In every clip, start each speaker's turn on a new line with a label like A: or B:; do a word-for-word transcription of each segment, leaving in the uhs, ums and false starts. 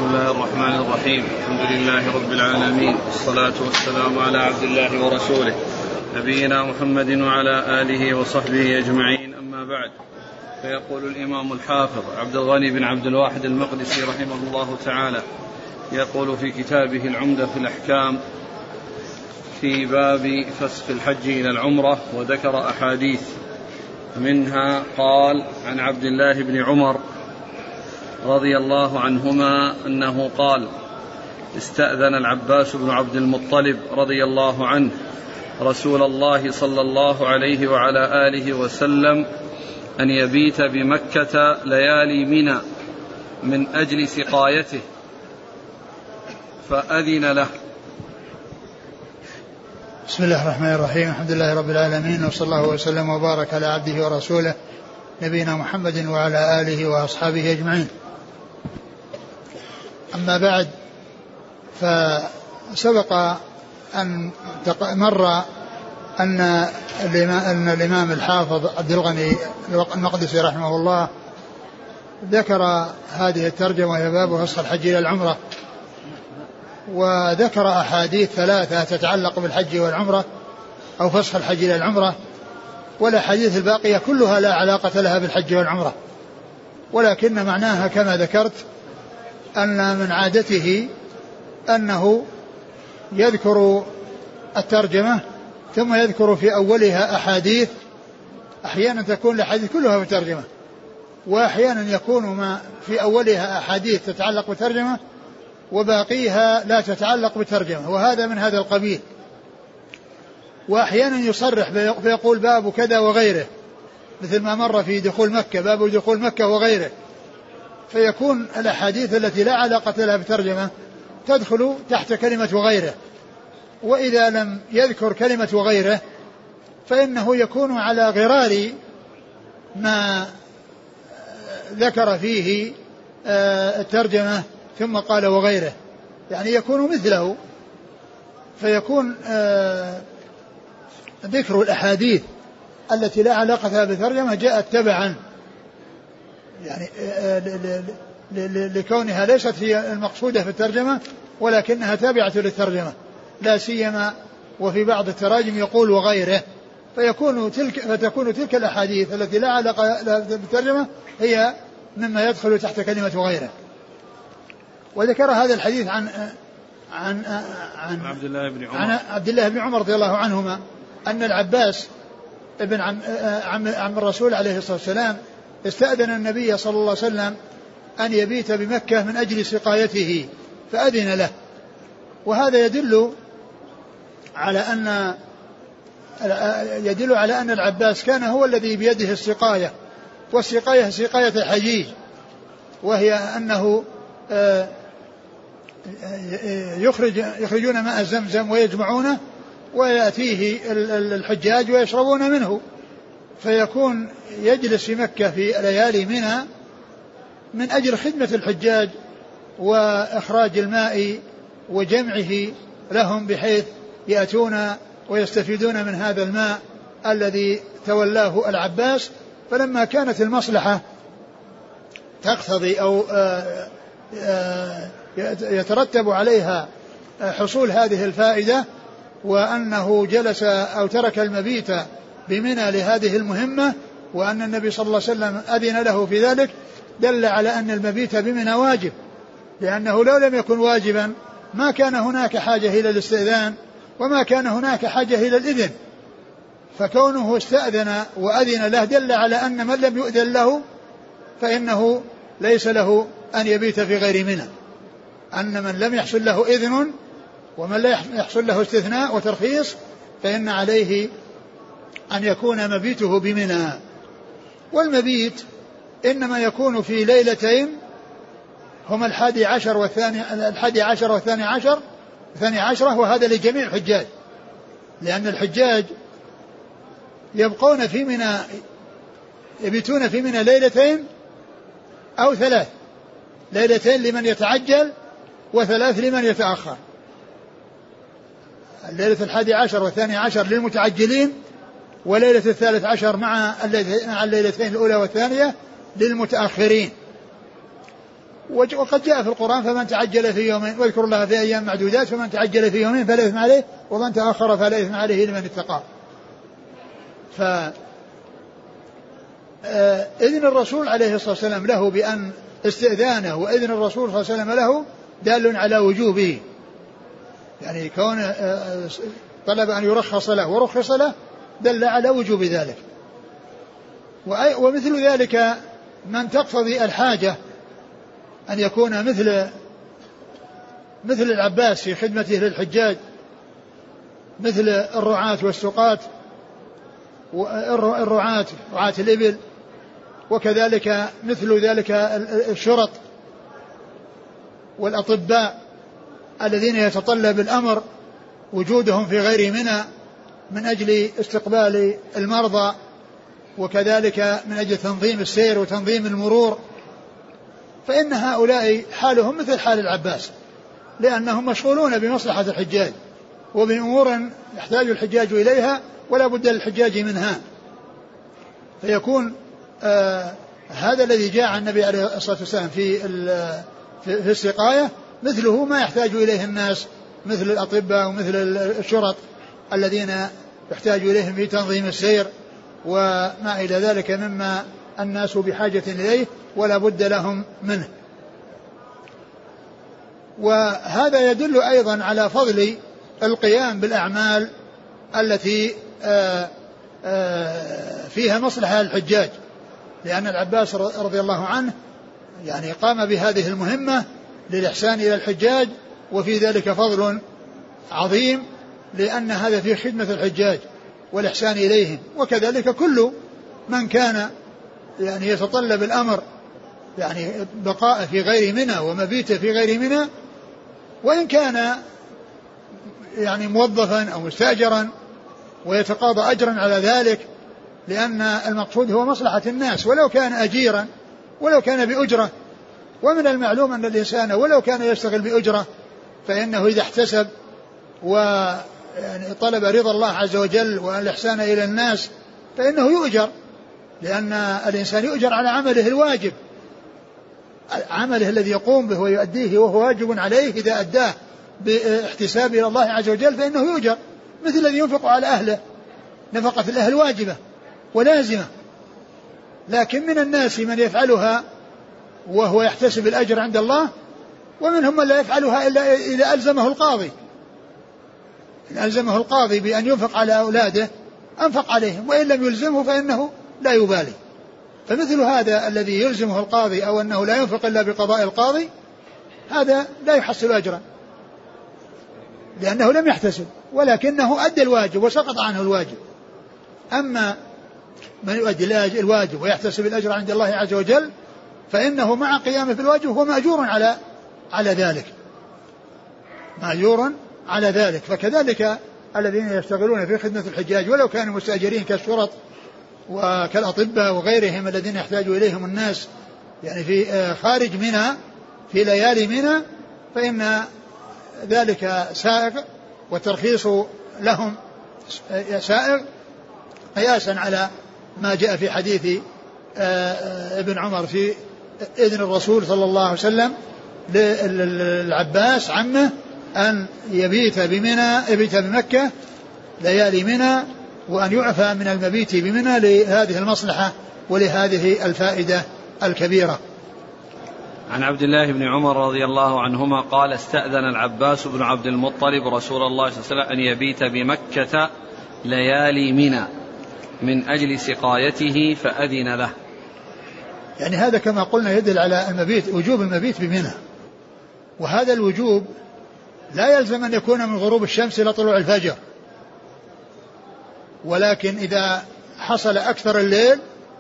A: بسم الله الرحمن الرحيم. الحمد لله رب العالمين، والصلاة والسلام على عبد الله ورسوله نبينا محمد وعلى آله وصحبه أجمعين، أما بعد. فيقول الإمام الحافظ عبد الغني بن عبد الواحد المقدسي رحمه الله تعالى، يقول في كتابه العمدة في الأحكام في باب فسخ الحج إلى العمرة، وذكر أحاديث منها قال: عن عبد الله بن عمر رضي الله عنهما أنه قال: استأذن العباس بن عبد المطلب رضي الله عنه رسول الله صلى الله عليه وعلى آله وسلم أن يبيت بمكة ليالي منى من أجل سقايته، فأذن له.
B: بسم الله الرحمن الرحيم. الحمد لله رب العالمين، وصلى الله وسلم وبارك على عبده ورسوله نبينا محمد وعلى آله وأصحابه أجمعين. أما بعد، فسبق أن مر أن أن الإمام الحافظ عبد الغني المقدسي رحمه الله ذكر هذه الترجمة وهي باب فسخ الحج إلى العمرة، وذكر أحاديث ثلاثة تتعلق بالحج والعمرة أو فسخ الحج إلى العمرة، والأحاديث الباقية كلها لا علاقة لها بالحج والعمرة، ولكن معناها كما ذكرت أن من عادته أنه يذكر الترجمة ثم يذكر في أولها أحاديث، أحيانا تكون الأحاديث كلها في الترجمة، وأحيانا يكون ما في أولها أحاديث تتعلق بالترجمة وباقيها لا تتعلق بالترجمة، وهذا من هذا القبيل. وأحيانا يصرح فيقول باب كذا وغيره، مثل ما مر في دخول مكة، باب دخول مكة وغيره، فيكون الأحاديث التي لا علاقة لها بالترجمة تدخل تحت كلمة وغيره. وإذا لم يذكر كلمة وغيره فإنه يكون على غرار ما ذكر فيه الترجمة ثم قال وغيره، يعني يكون مثله، فيكون ذكر الأحاديث التي لا علاقة لها بالترجمة جاءت تبعا، يعني لكونها ليست هي المقصودة في الترجمة ولكنها تابعة للترجمة، لا سيما وفي بعض التراجم يقول وغيره، فيكون تلك فتكون تلك الأحاديث التي لا علاقة لها بالترجمة هي مما يدخل تحت كلمة وغيره. وذكر هذا الحديث عن عن عن
A: عبد الله بن عمر
B: عن عبد الله بن عمر رضي الله عنهما أن العباس ابن عم عم, عم الرسول عليه الصلاة والسلام استأذن النبي صلى الله عليه وسلم أن يبيت بمكة من أجل سقايته فأذن له. وهذا يدل على أن يدل على أن العباس كان هو الذي بيده السقاية، والسقاية سقاية الحجيج، وهي أنه يخرج يخرجون ماء زمزم ويجمعونه ويأتيه الحجاج ويشربون منه، فيكون يجلس في مكة في ليالي منى من أجل خدمة الحجاج وإخراج الماء وجمعه لهم، بحيث يأتون ويستفيدون من هذا الماء الذي تولاه العباس. فلما كانت المصلحة تقتضي أو يترتب عليها حصول هذه الفائدة، وأنه جلس أو ترك المبيت بمنى لهذه المهمة، وأن النبي صلى الله عليه وسلم أذن له في ذلك، دل على أن المبيت بمنى واجب، لأنه لو لم يكن واجبا ما كان هناك حاجة إلى الاستئذان وما كان هناك حاجة إلى الإذن، فكونه استأذن وأذن له دل على أن من لم يؤذن له فإنه ليس له أن يبيت في غير منى، أن من لم يحصل له إذن ومن لا يحصل له استثناء وترخيص فإن عليه أن يكون مبيته بمنى. والمبيت إنما يكون في ليلتين هما الحادي عشر والثاني الحادي عشر والثاني عشر الثاني عشرة، وهذا لجميع الحجاج، لأن الحجاج يبقون في منى يبيتون في منى ليلتين أو ثلاث، ليلتين لمن يتعجل وثلاث لمن يتأخر. الليلة الحادي عشر والثاني عشر للمتعجلين، وليلة الثالث عشر مع الليلتين الأولى والثانية للمتأخرين. وقد جاء في القرآن فمن تعجل في يومين واذكر الله في أيام معدودات فمن تعجل في يومين فلا إثم عليه ومن تأخر فلا إثم عليه لمن اتقى. ف إذن الرسول عليه الصلاة والسلام له بأن استئذانه وإذن الرسول صلى الله عليه وسلم له دال على وجوبه، يعني كون طلب أن يرخص له ورخص له دل على وجوب ذلك. ومثل ذلك من تقتضي الحاجة أن يكون مثل مثل العباس في خدمته للحجاج، مثل الرعاة والسقاة الرعاة رعاة الإبل، وكذلك مثل ذلك الشرط والأطباء الذين يتطلب الأمر وجودهم في غير منى من أجل استقبال المرضى، وكذلك من أجل تنظيم السير وتنظيم المرور، فإن هؤلاء حالهم مثل حال العباس، لأنهم مشغولون بمصلحة الحجاج وبأمور يحتاج الحجاج إليها ولا بد للحجاج منها. فيكون آه هذا الذي جاء عن النبي عليه الصلاة والسلام في, في, في السقاية مثله ما يحتاج إليه الناس، مثل الأطباء ومثل الشرط الذين يحتاج إليهم في تنظيم السير وما إلى ذلك مما الناس بحاجة إليه ولا بد لهم منه. وهذا يدل أيضا على فضل القيام بالأعمال التي آآ آآ فيها مصلحة الحجاج، لأن العباس رضي الله عنه يعني قام بهذه المهمة للإحسان إلى الحجاج، وفي ذلك فضل عظيم لأن هذا في خدمة الحجاج والإحسان إليهم. وكذلك كل من كان يعني يتطلب الأمر يعني بقاء في غير منى ومبيت في غير منى، وإن كان يعني موظفا أو مستأجرا ويتقاضى أجرا على ذلك، لأن المقصود هو مصلحة الناس، ولو كان أجيرا ولو كان بأجرة. ومن المعلوم أن الإنسان ولو كان يشتغل بأجرة فإنه إذا احتسب وطلب رضا الله عز وجل والإحسان إلى الناس فإنه يؤجر، لأن الإنسان يؤجر على عمله الواجب، عمله الذي يقوم به ويؤديه وهو واجب عليه إذا أداه باحتساب إلى الله عز وجل فإنه يؤجر، مثل الذي ينفق على أهله نفقة الأهل واجبة ولازمة. لكن من الناس من يفعلها وهو يحتسب الأجر عند الله، ومنهم من لا يفعلها إلا إذا ألزمه القاضي، إن ألزمه القاضي بأن ينفق على أولاده أنفق عليهم، وإن لم يلزمه فإنه لا يبالي. فمثل هذا الذي يلزمه القاضي أو أنه لا ينفق إلا بقضاء القاضي هذا لا يحصل أجرا لأنه لم يحتسب، ولكنه أدى الواجب وسقط عنه الواجب. أما من يؤدي الواجب ويحتسب الأجر عند الله عز وجل فإنه مع قيامه بالواجب هو مأجور على على ذلك، مأجور على ذلك. فكذلك الذين يشتغلون في خدمة الحجاج ولو كانوا مستأجرين كالشرط وكالأطباء وغيرهم الذين يحتاج إليهم الناس يعني في خارج منى في ليالي منى، فإن ذلك سائغ والترخيص لهم سائغ قياسا على ما جاء في حديث ابن عمر في إذن الرسول صلى الله عليه وسلم للعباس عمه أن يبيت بمنى يبيت بمكة ليالي منى، وأن يعفى من المبيت بمنى لهذه المصلحة ولهذه الفائدة الكبيرة.
A: عن عبد الله بن عمر رضي الله عنهما قال: استأذن العباس بن عبد المطلب رسول الله صلى الله عليه وسلم أن يبيت بمكة ليالي منى من أجل سقايته فأذن له.
B: يعني هذا كما قلنا يدل على المبيت وجوب المبيت بمنى، وهذا الوجوب لا يلزم أن يكون من غروب الشمس إلى طلوع الفجر، ولكن إذا حصل أكثر الليل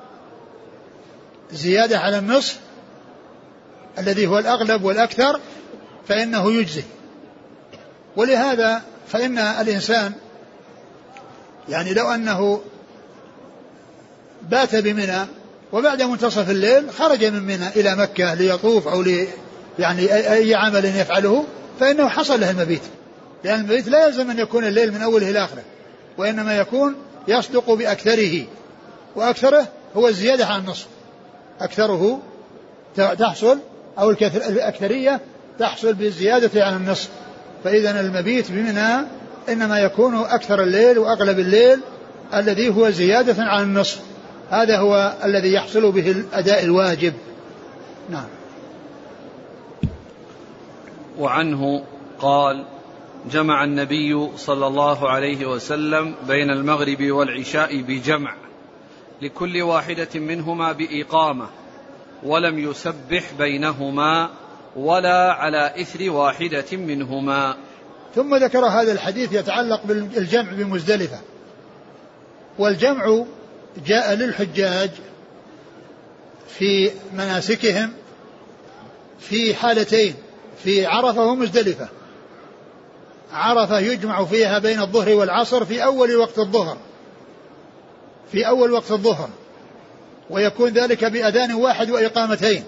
B: زيادة على النصف الذي هو الأغلب والأكثر فإنه يجزي. ولهذا فإن الإنسان يعني لو أنه بات بمنى وبعد منتصف الليل خرج من منى إلى مكة ليطوف أو لي يعني أي عمل يفعله فإنه حصل له المبيت، لأن المبيت لا يلزم أن يكون الليل من أوله إلى آخره، وإنما يكون يصدق بأكثره، وأكثره هو الزيادة عن النصف، أكثره تحصل أو الأكثرية تحصل بالزيادة عن النصف. فإذا المبيت بمنى إنما يكون أكثر الليل وأغلب الليل الذي هو زيادة عن النصف، هذا هو الذي يحصل به الأداء الواجب. نعم.
A: وعنه قال: جمع النبي صلى الله عليه وسلم بين المغرب والعشاء بجمع لكل واحدة منهما بإقامة، ولم يسبح بينهما ولا على إثر واحدة منهما.
B: ثم ذكر هذا الحديث يتعلق بالجمع بمزدلفة. والجمع جاء للحجاج في مناسكهم في حالتين، في عرفة ومزدلفة. عرفة يجمع فيها بين الظهر والعصر في أول وقت الظهر في أول وقت الظهر ويكون ذلك بأذان واحد وإقامتين،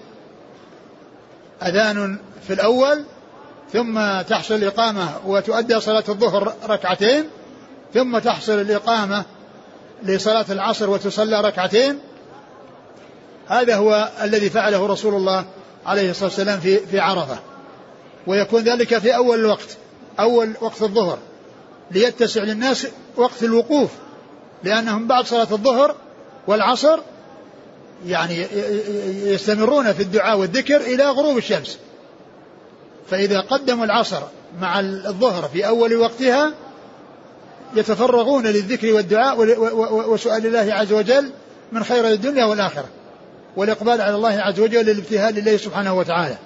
B: أذان في الأول ثم تحصل الإقامة وتؤدى صلاة الظهر ركعتين، ثم تحصل الإقامة لصلاة العصر وتصلى ركعتين. هذا هو الذي فعله رسول الله عليه الصلاة والسلام في في عرفة، ويكون ذلك في أول الوقت أول وقت الظهر ليتسع للناس وقت الوقوف، لأنهم بعد صلاة الظهر والعصر يعني يستمرون في الدعاء والذكر إلى غروب الشمس، فإذا قدموا العصر مع الظهر في أول وقتها يتفرغون للذكر والدعاء وسؤال الله عز وجل من خير الدنيا والآخرة، والإقبال على الله عز وجل للابتهال لله سبحانه وتعالى.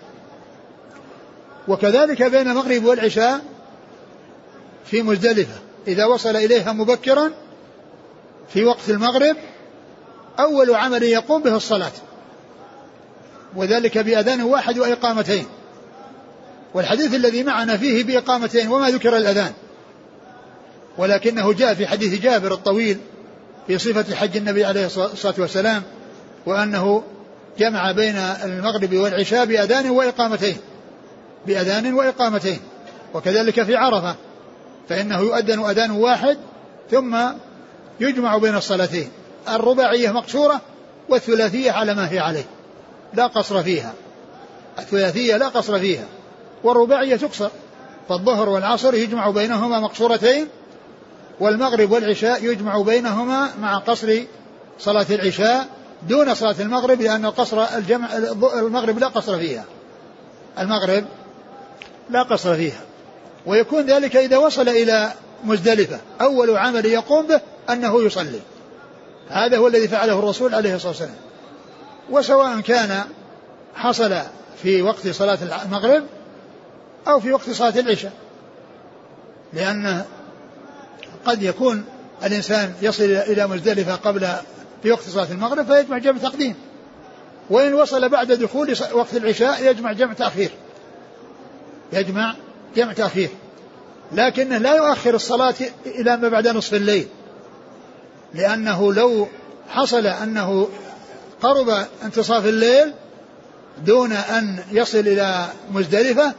B: وكذلك بين المغرب والعشاء في مزدلفة، إذا وصل إليها مبكرا في وقت المغرب أول عمل يقوم به الصلاة، وذلك بأذان واحد وإقامتين. والحديث الذي معنا فيه بإقامتين وما ذكر الأذان، ولكنه جاء في حديث جابر الطويل في صفة حج النبي عليه الصلاة والسلام، وأنه جمع بين المغرب والعشاء بأذان وإقامتين بأذان وإقامتين. وكذلك في عرفة فإنه يؤذن أذان واحد ثم يجمع بين الصلاتين، الرباعية مقصورة والثلاثية على ما هي عليه لا قصر فيها، الثلاثية لا قصر فيها والرباعية تقصر، فالظهر والعصر يجمع بينهما مقصورتين، والمغرب والعشاء يجمع بينهما مع قصر صلاة العشاء دون صلاة المغرب، لأن القصر الجمع المغرب لا قصر فيها المغرب لا قصر فيها. ويكون ذلك إذا وصل إلى مزدلفة أول عمل يقوم به أنه يصلي، هذا هو الذي فعله الرسول عليه الصلاة والسلام. وسواء كان حصل في وقت صلاة المغرب أو في وقت صلاة العشاء، لأن قد يكون الإنسان يصل إلى مزدلفة قبل في وقت صلاة المغرب فيجمع جمع تقديم، وإن وصل بعد دخول وقت العشاء يجمع جمع تأخير يجمع جمع تأخير لكنه لا يؤخر الصلاة إلى ما بعد نصف الليل، لأنه لو حصل أنه قرب انتصاف الليل دون أن يصل إلى مزدلفة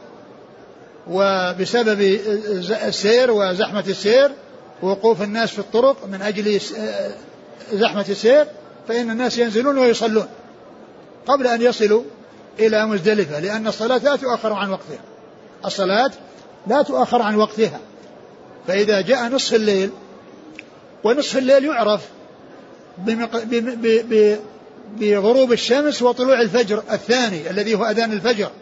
B: وبسبب السير وزحمة السير ووقوف الناس في الطرق من أجل زحمة السير، فإن الناس ينزلون ويصلون قبل أن يصلوا إلى مزدلفة، لأن الصلاة لا تؤخر عن وقتها الصلاة لا تؤخر عن وقتها. فإذا جاء نصف الليل، ونصف الليل يعرف بغروب الشمس وطلوع الفجر الثاني الذي هو أذان الفجر،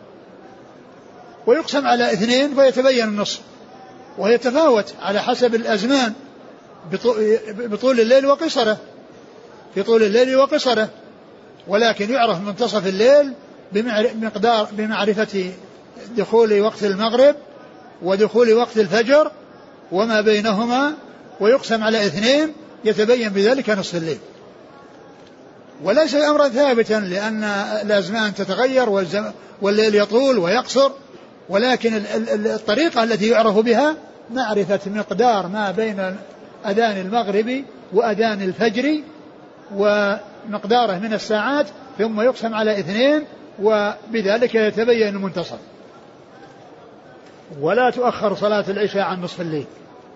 B: ويقسم على اثنين فيتبين النصف، ويتفاوت على حسب الأزمان بطول الليل وقصره في طول الليل وقصره، ولكن يعرف منتصف الليل بمقدار بمعرفة دخول وقت المغرب ودخول وقت الفجر وما بينهما، ويقسم على اثنين يتبين بذلك نصف الليل. وليس أمرا ثابتا لأن الأزمان تتغير والليل يطول ويقصر، ولكن الطريقة التي يعرف بها معرفة مقدار ما بين أذان المغرب وأذان الفجر ومقداره من الساعات، ثم يقسم على اثنين وبذلك يتبين المنتصف. ولا تؤخر صلاة العشاء عن نصف الليل،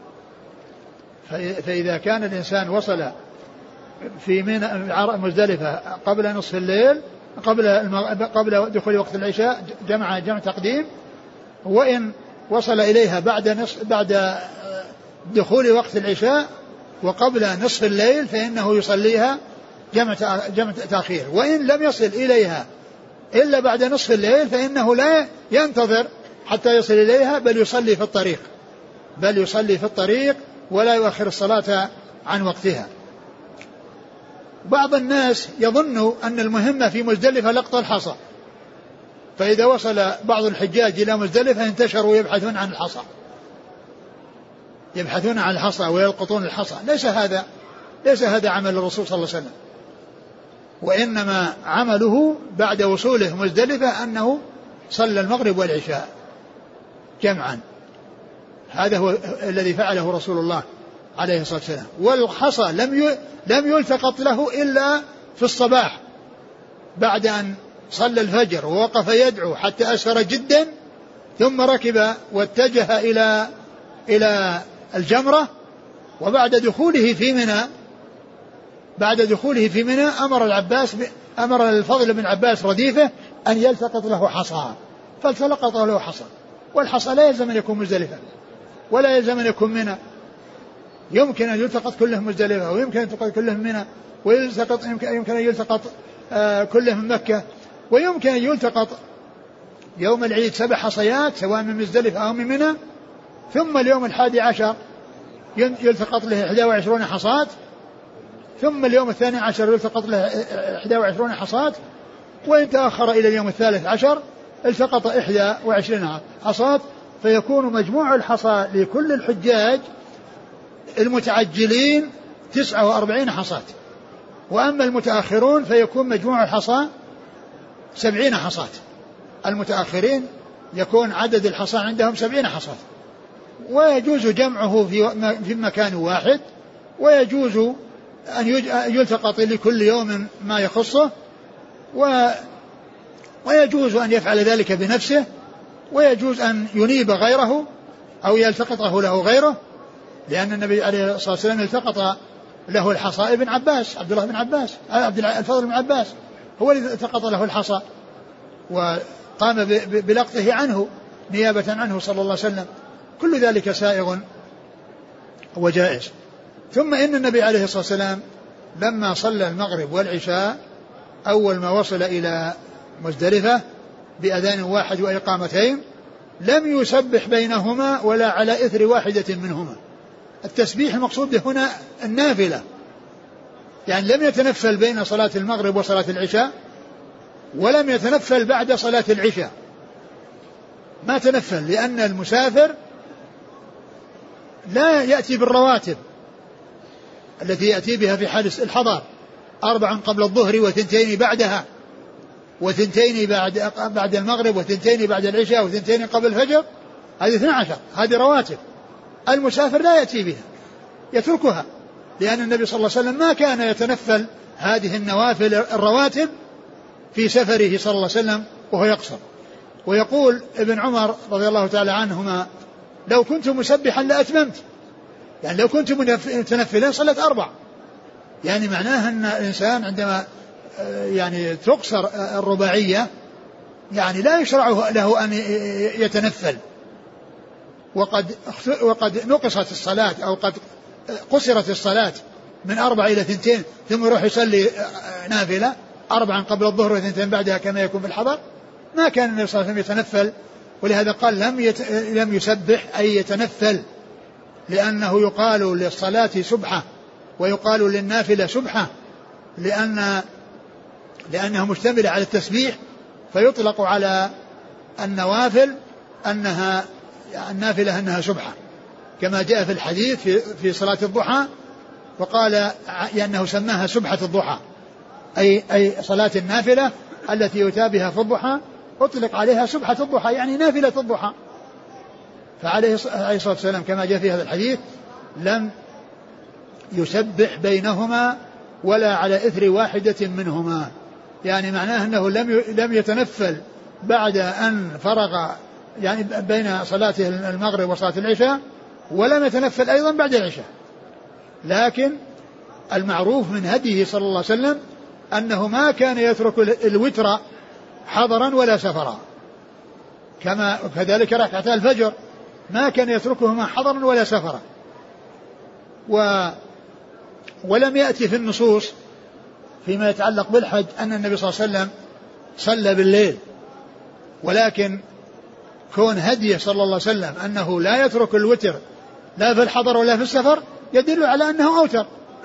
B: فإذا كان الإنسان وصل في مزدلفة قبل نصف الليل قبل قبل دخول وقت العشاء جمع جمع تقديم، وإن وصل إليها بعد نصف بعد دخول وقت العشاء وقبل نصف الليل فإنه يصليها جمع جمع تأخير. وإن لم يصل إليها إلا بعد نصف الليل فإنه لا ينتظر حتى يصل إليها بل يصلي في الطريق بل يصلي في الطريق ولا يؤخر الصلاة عن وقتها. بعض الناس يظن أن المهمة في مزدلفة لقط الحصى، فإذا وصل بعض الحجاج إلى مزدلفة انتشروا يبحثون عن الحصى يبحثون عن الحصى ويلقطون الحصى. ليس هذا ليس هذا عمل الرسول صلى الله عليه وسلم، وإنما عمله بعد وصوله مزدلفة أنه صلى المغرب والعشاء جمعا. هذا هو الذي فعله رسول الله عليه الصلاة والسلام. والحصى لم لم يلتقط له إلا في الصباح بعد أن صلى الفجر ووقف يدعو حتى أسفر جدا، ثم ركب واتجه إلى إلى الجمرة. وبعد دخوله في منى بعد دخوله في منى أمر العباس أمر الفضل بن عباس رديفه أن يلتقط له حصى، فالتلقط له حصى. والحصى لا يلزم أن يكون مزدلفا ولا يلزم أن يكون منى، يمكن أن يلتقط كله مزدلفة ويمكن أن يلتقط كله منى، ويلتقط يمكن أن يلتقط آه كله من مكة، ويمكن أن يلتقط يوم العيد سبع حصيات سواء من مزدلفة أو من منى، ثم اليوم الحادي عشر يلتقط له إحدى وعشرون حصاة، ثم اليوم الثاني عشر يلتقط له إحدى وعشرون حصاة، وإن تأخر إلى اليوم الثالث عشر التقط إحدى وعشرين حصاة، فيكون مجموع الحصى لكل الحجاج المتعجلين تسعة وأربعين حصاة. وأما المتأخرون فيكون مجموع الحصى سبعين حصاة. المتأخرين يكون عدد الحصى عندهم سبعين حصاة، ويجوز جمعه في مكان واحد، ويجوز أن يلتقط لكل يوم ما يخصه، ويجوز أن يفعل ذلك بنفسه، ويجوز أن ينيب غيره أو يلتقطه له غيره، لأن النبي عليه الصلاة والسلام التقط له الحصى ابن عباس عبد الله بن عباس عبد الفضل بن عباس هو الذي التقط له الحصى وقام بلقطه عنه نيابة عنه صلى الله عليه وسلم. كل ذلك سائغ وجائز. ثم إن النبي عليه الصلاة والسلام لما صلى المغرب والعشاء أول ما وصل إلى مزدلفة بأذان واحد وإقامتين لم يسبح بينهما ولا على إثر واحدة منهما. التسبيح المقصود هنا النافلة، يعني لم يتنفل بين صلاة المغرب وصلاة العشاء، ولم يتنفل بعد صلاة العشاء، ما تنفل، لأن المسافر لا يأتي بالرواتب التي يأتي بها في حال الحضر، أربع قبل الظهر وثنتين بعدها وثنتين بعد بعد المغرب وثنتين بعد العشاء وثنتين قبل الفجر، هذه اثنى عشر، هذه رواتب. المسافر لا يأتي بها، يتركها، لأن النبي صلى الله عليه وسلم ما كان يتنفل هذه النوافل الرواتب في سفره صلى الله عليه وسلم وهو يقصر. ويقول ابن عمر رضي الله تعالى عنهما: لو كنت مسبحا لأتممت، يعني لو كنت متنفلا صلت أربع. يعني معناها أن الإنسان عندما يعني تقصر الرباعية يعني لا يشرع له أن يتنفل، وقد وقد نقصت الصلاة أو قد قصرت الصلاة من أربع إلى ثنتين، ثم يروح يصلي نافلة أربعا قبل الظهر وثنتين بعدها كما يكون في الحضر. ما كان النبي صلى الله عليه وسلم يتنفل، ولهذا قال لم يت... لم يسبح أي يتنفل، لأنه يقال للصلاة سبحة ويقال للنافلة سبحة، لأن لأنها مشتملة على التسبيح، فيطلق على النوافل أنها النافلة أنها سبحة، كما جاء في الحديث في, في صلاة الضحى، وقال لأنه سماها سبحة الضحى، أي أي صلاة النافلة التي يؤتى بها في الضحى أطلق عليها سبحة الضحى، يعني نافلة الضحى. فعليه الصلاة والسلام كما جاء في هذا الحديث لم يسبح بينهما ولا على إثر واحدة منهما، يعني معناه أنه لم لم يتنفل بعد أن فرغ يعني بين صلاة المغرب وصلاة العشاء، ولم يتنفل أيضا بعد العشاء. لكن المعروف من هديه صلى الله عليه وسلم أنه ما كان يترك الوتر حضرا ولا سفرا، كما كذلك ركعتا الفجر ما كان يتركهما حضرا ولا سفرا. و ولم يأتي في النصوص فيما يتعلق بالحج أن النبي صلى الله عليه وسلم صلى بالليل، ولكن كون هديه صلى الله عليه وسلم أنه لا يترك الوتر لا في الحضر ولا في السفر يدل على أنه أوتر،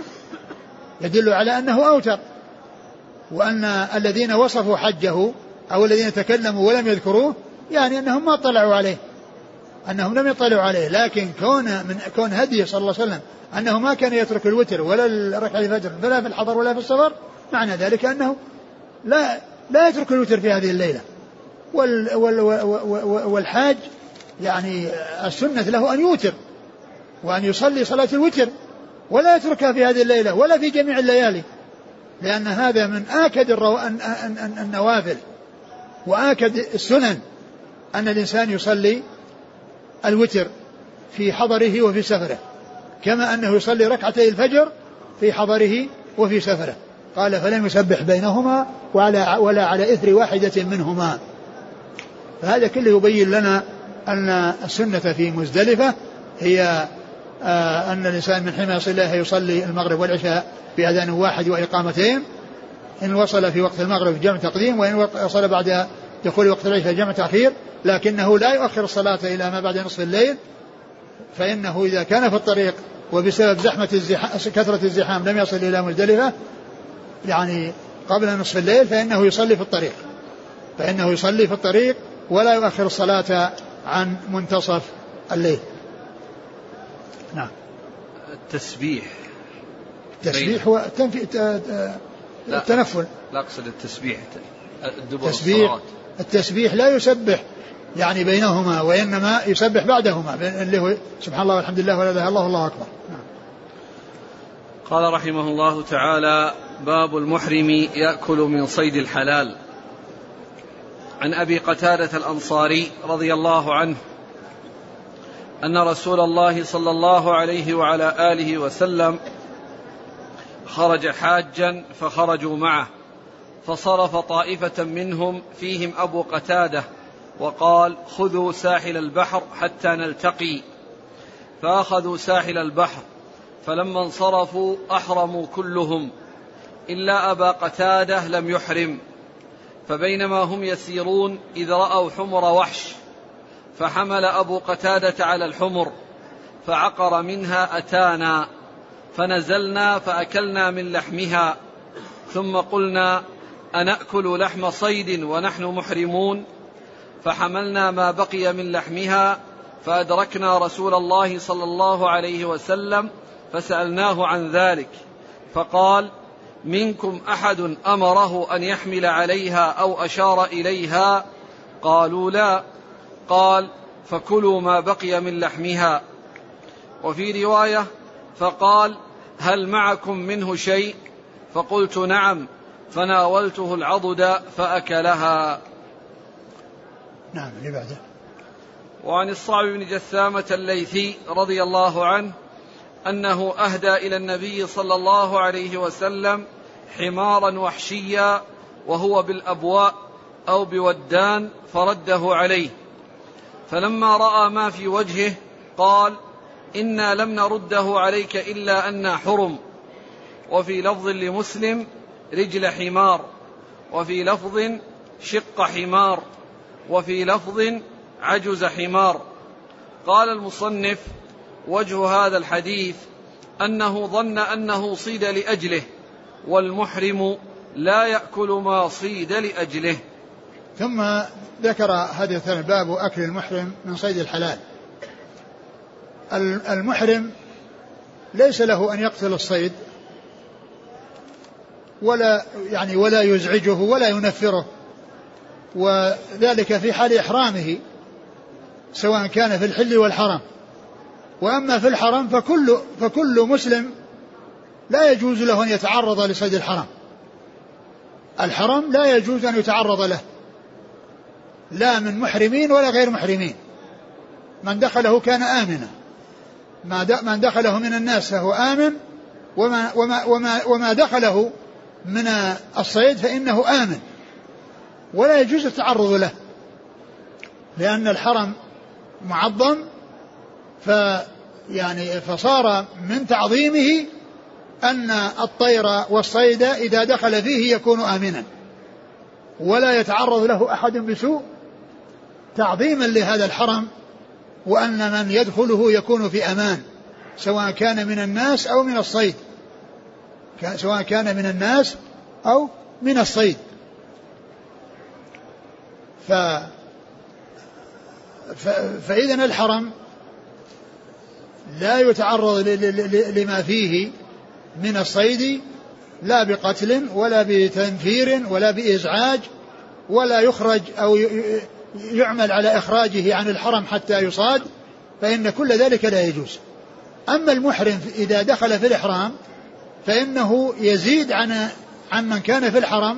B: يدل على أنه أوتر، وأن الذين وصفوا حجه أو الذين تكلموا ولم يذكروه يعني أنهم ما اطلعوا عليه، أنهم لم يطلعوا عليه. لكن كون من كون هديه صلى الله عليه وسلم أنه ما كان يترك الوتر ولا ركعة الفجر لا في الحضر ولا في السفر، معنى ذلك أنه لا لا يترك الوتر في هذه الليلة. وال وال والحاج يعني السنة له أن يوتر وأن يصلي صلاة الوتر ولا يتركها في هذه الليلة ولا في جميع الليالي، لأن هذا من آكد النوافل وآكد السنن أن الإنسان يصلي الوتر في حضره وفي سفره، كما أنه يصلي ركعتي الفجر في حضره وفي سفره. قال فلم يسبح بينهما ولا, ولا على إثر واحدة منهما. فهذا كله يبين لنا أن السنة في مزدلفة هي آه أن الإنسان من حين يصل إليها يصلي المغرب والعشاء بأذان واحد وإقامتين، إن وصل في وقت المغرب جمع تقديم، وإن وصل بعد دخول وقت العشاء جمع تأخير، لكنه لا يؤخر الصلاة إلى ما بعد نصف الليل، فإنه إذا كان في الطريق وبسبب زحمة الزحام كثرة الزحام لم يصل إلى مزدلفة يعني قبل نصف الليل فإنه يصلي في الطريق فإنه يصلي في الطريق ولا يؤخر الصلاة عن منتصف الليل. نعم.
A: التسبيح
B: التسبيح هو التنفل.
A: لا أقصد التسبيح الدبر
B: التسبيح
A: الصلاة.
B: التسبيح لا يسبح يعني بينهما، وإنما يسبح بعدهما اللي هو سبحان الله والحمد لله ولا إله إلا الله والله أكبر.
A: قال رحمه الله تعالى: باب المحرم يأكل من صيد الحلال. عن أبي قتادة الأنصاري رضي الله عنه أن رسول الله صلى الله عليه وعلى آله وسلم خرج حاجا فخرجوا معه، فصرف طائفة منهم فيهم أبو قتادة وقال: خذوا ساحل البحر حتى نلتقي. فأخذوا ساحل البحر، فلما انصرفوا أحرموا كلهم إلا أبا قتادة لم يحرم. فبينما هم يسيرون إذ رأوا حمر وحش، فحمل أبو قتادة على الحمر فعقر منها أتانا، فنزلنا فأكلنا من لحمها، ثم قلنا: أنأكل لحم صيد ونحن محرمون؟ فحملنا ما بقي من لحمها فأدركنا رسول الله صلى الله عليه وسلم فسألناه عن ذلك، فقال: منكم أحد أمره أن يحمل عليها أو أشار إليها؟ قالوا: لا. قال: فكلوا ما بقي من لحمها. وفي رواية: فقال: هل معكم منه شيء؟ فقلت: نعم. فناولته العضد فأكلها.
B: نعم. لبعده.
A: وعن الصعب بن جثامة الليثي رضي الله عنه أنه أهدى إلى النبي صلى الله عليه وسلم حمارا وحشيا وهو بالأبواء أو بودان، فرده عليه، فلما رأى ما في وجهه قال: إنا لم نرده عليك إلا أن حرم. وفي لفظ لمسلم: رجل حمار، وفي لفظ: شق حمار، وفي لفظ: عجز حمار. قال المصنف: وجه هذا الحديث أنه ظن أنه صيد لأجله، والمحرم لا يأكل ما صيد لأجله.
B: ثم ذكر هذا الباب أكل المحرم من صيد الحلال. المحرم ليس له أن يقتل الصيد ولا يعني ولا يزعجه ولا ينفره، وذلك في حال إحرامه سواء كان في الحل والحرم. وأما في الحرم فكل, فكل مسلم لا يجوز له أن يتعرض لصيد الحرم. الحرم لا يجوز أن يتعرض له لا من محرمين ولا غير محرمين. من دخله كان آمنا، من دخله من الناس فهو آمن، وما, وما, وما, وما دخله من الصيد فإنه آمن ولا يجوز التعرض له، لأن الحرم معظم، فيعني فصار من تعظيمه أن الطير والصيد إذا دخل فيه يكون آمنا ولا يتعرض له أحد بسوء، تعظيما لهذا الحرم، وأن من يدخله يكون في أمان سواء كان من الناس أو من الصيد، سواء كان من الناس أو من الصيد. ف... ف... فإذن الحرم لا يتعرض ل... ل... لما فيه من الصيد لا بقتل ولا بتنفير ولا بإزعاج، ولا يخرج أو يعمل على إخراجه عن الحرم حتى يصاد، فإن كل ذلك لا يجوز. أما المحرم إذا دخل في الإحرام فإنه يزيد عن عن من كان في الحرم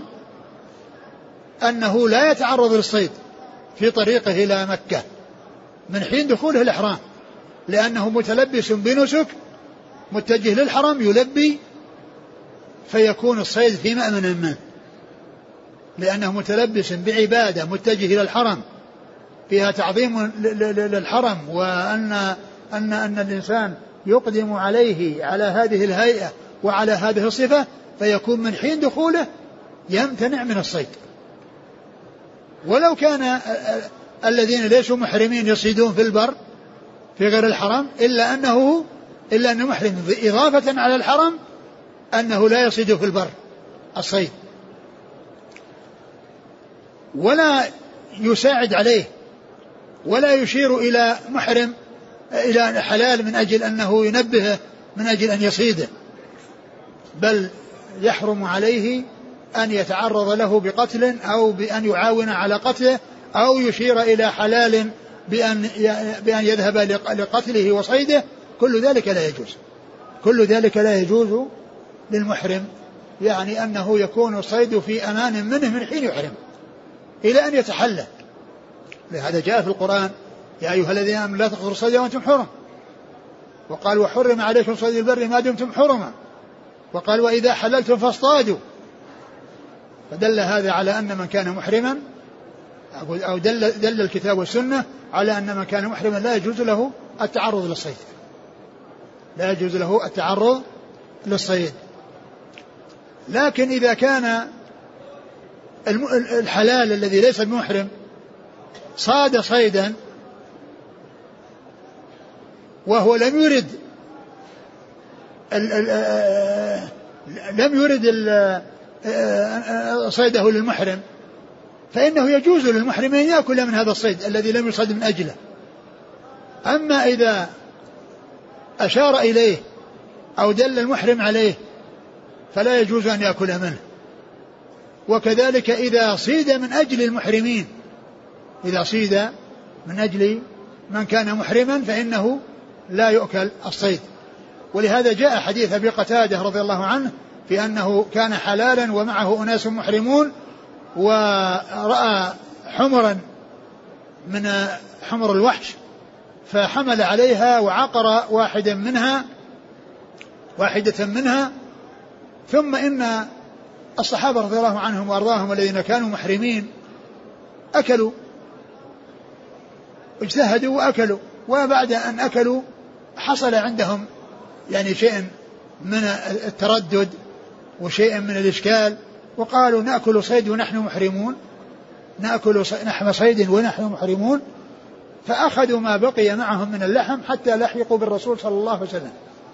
B: أنه لا يتعرض للصيد في طريقه إلى مكة من حين دخوله الإحرام، لأنه متلبس بنسك متجه للحرم يلبي، فيكون الصيد في مأمن منه، لأنه متلبس بعبادة متجه إلى الحرم فيها تعظيم للحرم، وأن أن أن الإنسان يقدم عليه على هذه الهيئة وعلى هذه الصفة، فيكون من حين دخوله يمتنع من الصيد. ولو كان الذين ليسوا محرمين يصيدون في البر في غير الحرم، إلا أنه إلا أنه محرم إضافة على الحرم أنه لا يصيد في البر الصيد، ولا يساعد عليه ولا يشير إلى محرم إلى حلال من أجل أنه ينبهه من أجل أن يصيده، بل يحرم عليه أن يتعرض له بقتل أو بأن يعاون على قتله أو يشير إلى حلال بأن بأن يذهب لقتله وصيده. كل ذلك لا يجوز، كل ذلك لا يجوز للمحرم، يعني أنه يكون الصيد في أمان منه من حين يحرم إلى أن يتحلل. لهذا جاء في القرآن يا أيها الذين آمنوا لا تقتلوا الصيد وأنتم حرم، وقال وحرم عليكم صيد البر ما دمتم حرما، وقال وإذا حللتم فاصطادوا. فدل هذا على أن من كان محرما أو دل, دل الكتاب والسنة على أن من كان محرما لا يجوز له التعرض للصيد، لا يجوز له التعرض للصيد. لكن إذا كان الحلال الذي ليس بمحرم صاد صيدا وهو لم يرد ال ال لم يرد ال صيده للمحرم، فإنه يجوز للمحرم أن يأكل من هذا الصيد الذي لم يصد من أجله. أما إذا أشار إليه أو دل المحرم عليه فلا يجوز أن يأكل منه. وكذلك إذا صيد من أجل المحرمين، إذا صيد من أجل من كان محرما فإنه لا يؤكل الصيد. ولهذا جاء حديث أبي قتادة رضي الله عنه في أنه كان حلالا ومعه أناس محرمون، ورأى حمرا من حمر الوحش فحمل عليها وعقر واحدا منها واحدة منها ثم إن الصحابة رضي الله عنهم وأرضاهم الذين كانوا محرمين أكلوا، اجتهدوا وأكلوا، وبعد أن أكلوا حصل عندهم يعني شيء من التردد وشيء من الإشكال، وقالوا نأكل صيد ونحن محرمون، نأكل لحم صيد ونحن محرمون، فأخذوا ما بقي معهم من اللحم حتى لحقوا بالرسول صلى الله عليه وسلم.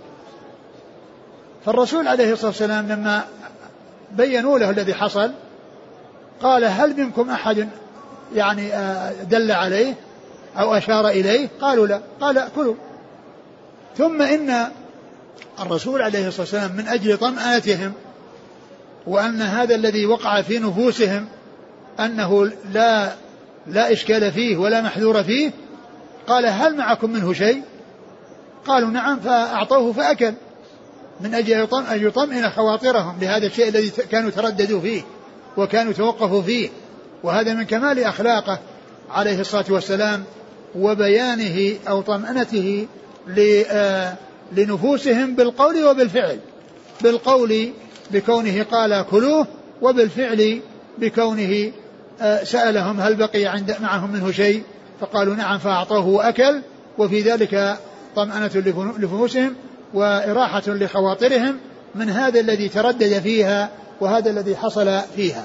B: فالرسول عليه الصلاة والسلام لما بينوا له الذي حصل قال هل منكم أحد يعني دل عليه أو أشار إليه؟ قالوا لا. قال كلوا. ثم إن الرسول عليه الصلاة والسلام من أجل طمأنتهم وأن هذا الذي وقع في نفوسهم أنه لا لا إشكال فيه ولا محذور فيه قال هل معكم منه شيء؟ قالوا نعم، فأعطوه فأكل من أجل أن يطمئن خواطرهم لهذا الشيء الذي كانوا ترددوا فيه وكانوا توقفوا فيه. وهذا من كمال أخلاقه عليه الصلاة والسلام وبيانه أو طمأنته لنفوسهم بالقول وبالفعل، بالقول بكونه قال كلوه، وبالفعل بكونه سألهم هل بقي عند معهم منه شيء، فقالوا نعم فأعطوه وأكل، وفي ذلك طمأنة لنفوسهم وإراحة لخواطرهم من هذا الذي تردد فيها وهذا الذي حصل فيها.